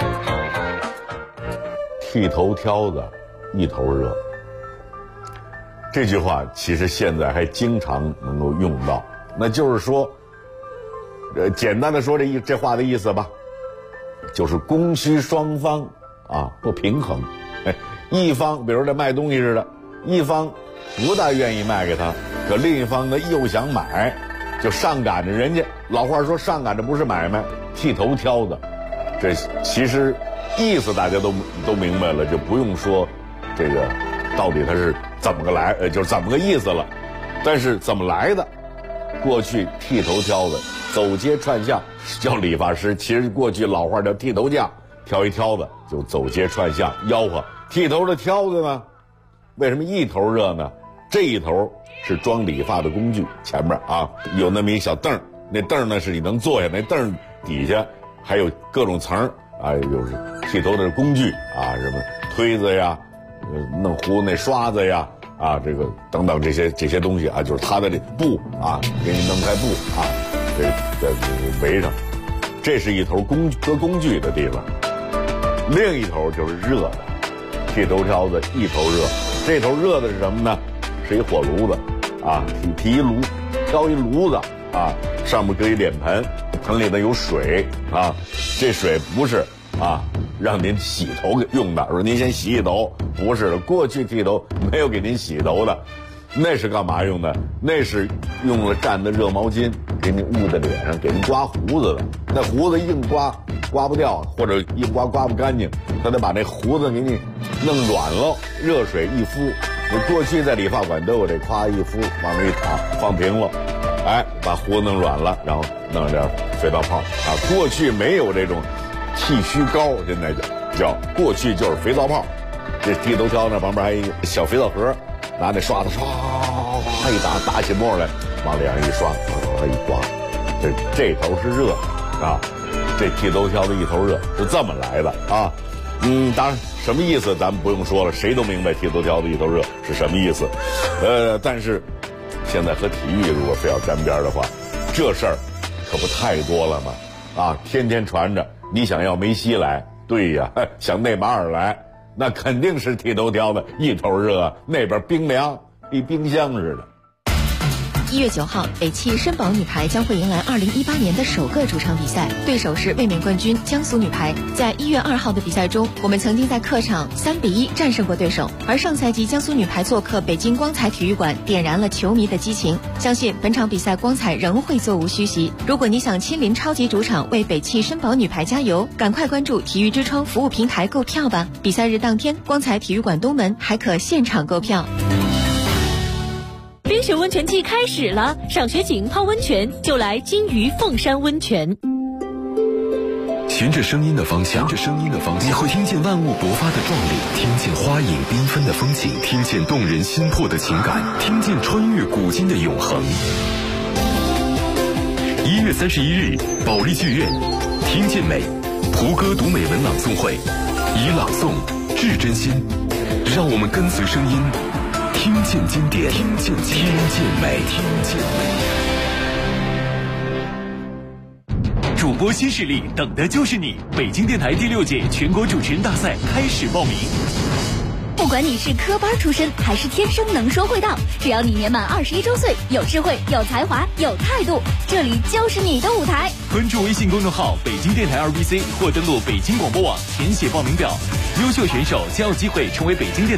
剃头挑子一头热，这句话其实现在还经常能够用到，那就是说，简单的说这话的意思吧，就是供需双方不平衡。一方比如这卖东西似的，一方不大愿意卖给他，可另一方呢又想买，就上赶着人家。老话说上赶着不是买卖，剃头挑子，这其实意思大家都明白了，就不用说这个到底它是怎么个来，就是怎么个意思了。但是怎么来的？过去剃头挑子走街串巷叫理发师，其实过去老话叫剃头匠，挑一挑子就走街串巷吆喝。剃头的挑子呢，为什么一头热呢？这一头是装理发的工具，前面有那么一小凳，那凳呢是你能坐下，那凳底下还有各种层有剃头的工具什么推子呀，弄胡子那刷子呀，这个等等这些东西就是他的这布给你弄开布这围上，这是一头搁工具的地方。另一头就是热的，剃头挑子一头热，这头热的是什么呢？是一火炉子提一炉，挑一炉子上面搁一脸盆，盆里头有水这水不是让您洗头用的，说您先洗洗头，不是的，过去剃头没有给您洗头的，那是干嘛用的？那是用了蘸的热毛巾给您捂在脸上，给您刮胡子的。那胡子硬刮不掉，或者硬刮不干净，他得把那胡子给你弄软了，热水一敷。过去在理发馆都有这，夸一敷往那一躺，放平了，把胡子弄软了，然后弄点肥皂泡过去没有这种剃须膏，现在叫过去就是肥皂泡。这剃头挑那旁边还有一个小肥皂盒，拿那刷子刷一打起沫来，往脸上一刷，一刮，这头是热这剃头挑子一头热是这么来的当然什么意思咱们不用说了，谁都明白剃头挑子一头热是什么意思。但是现在和体育如果非要沾边的话，这事儿可不太多了吗？天天传着你想要梅西来，对呀，想内马尔来，那肯定是剃头挑子一头热，那边冰凉，比冰箱似的。 1月9号，北汽绅宝女排将会迎来2018年的首个主场比赛，对手是卫冕冠军江苏女排。在1月2号的比赛中，我们曾经在客场3-1战胜过对手，而上赛季江苏女排做客北京光彩体育馆，点燃了球迷的激情。相信本场比赛光彩仍会座无虚席。如果你想亲临超级主场为北汽绅宝女排加油，赶快关注体育之窗服务平台购票吧。比赛日当天，光彩体育馆东门还可现场购票。 冰雪温泉季开始了，赏雪景泡温泉就来金鱼凤山温泉。 循着声音的方向，你会听见万物勃发的壮丽，听见花影缤纷的风景，听见动人心魄的情感，听见穿越古今的永恒。1月31日，保利剧院，听见美，胡歌读美文朗诵会，以朗诵致真心，让我们跟随声音。听见经典，听见美。 主播新势力，等的就是你！北京电台第6届全国主持人大赛开始报名。 不管你是科班出身还是天生能说会道，只要你年满21周岁，有智慧、有才华、有态度，这里就是你的舞台。 关注微信公众号北京电台2BC 或登录北京广播网填写报名表，优秀选手将有机会成为北京电台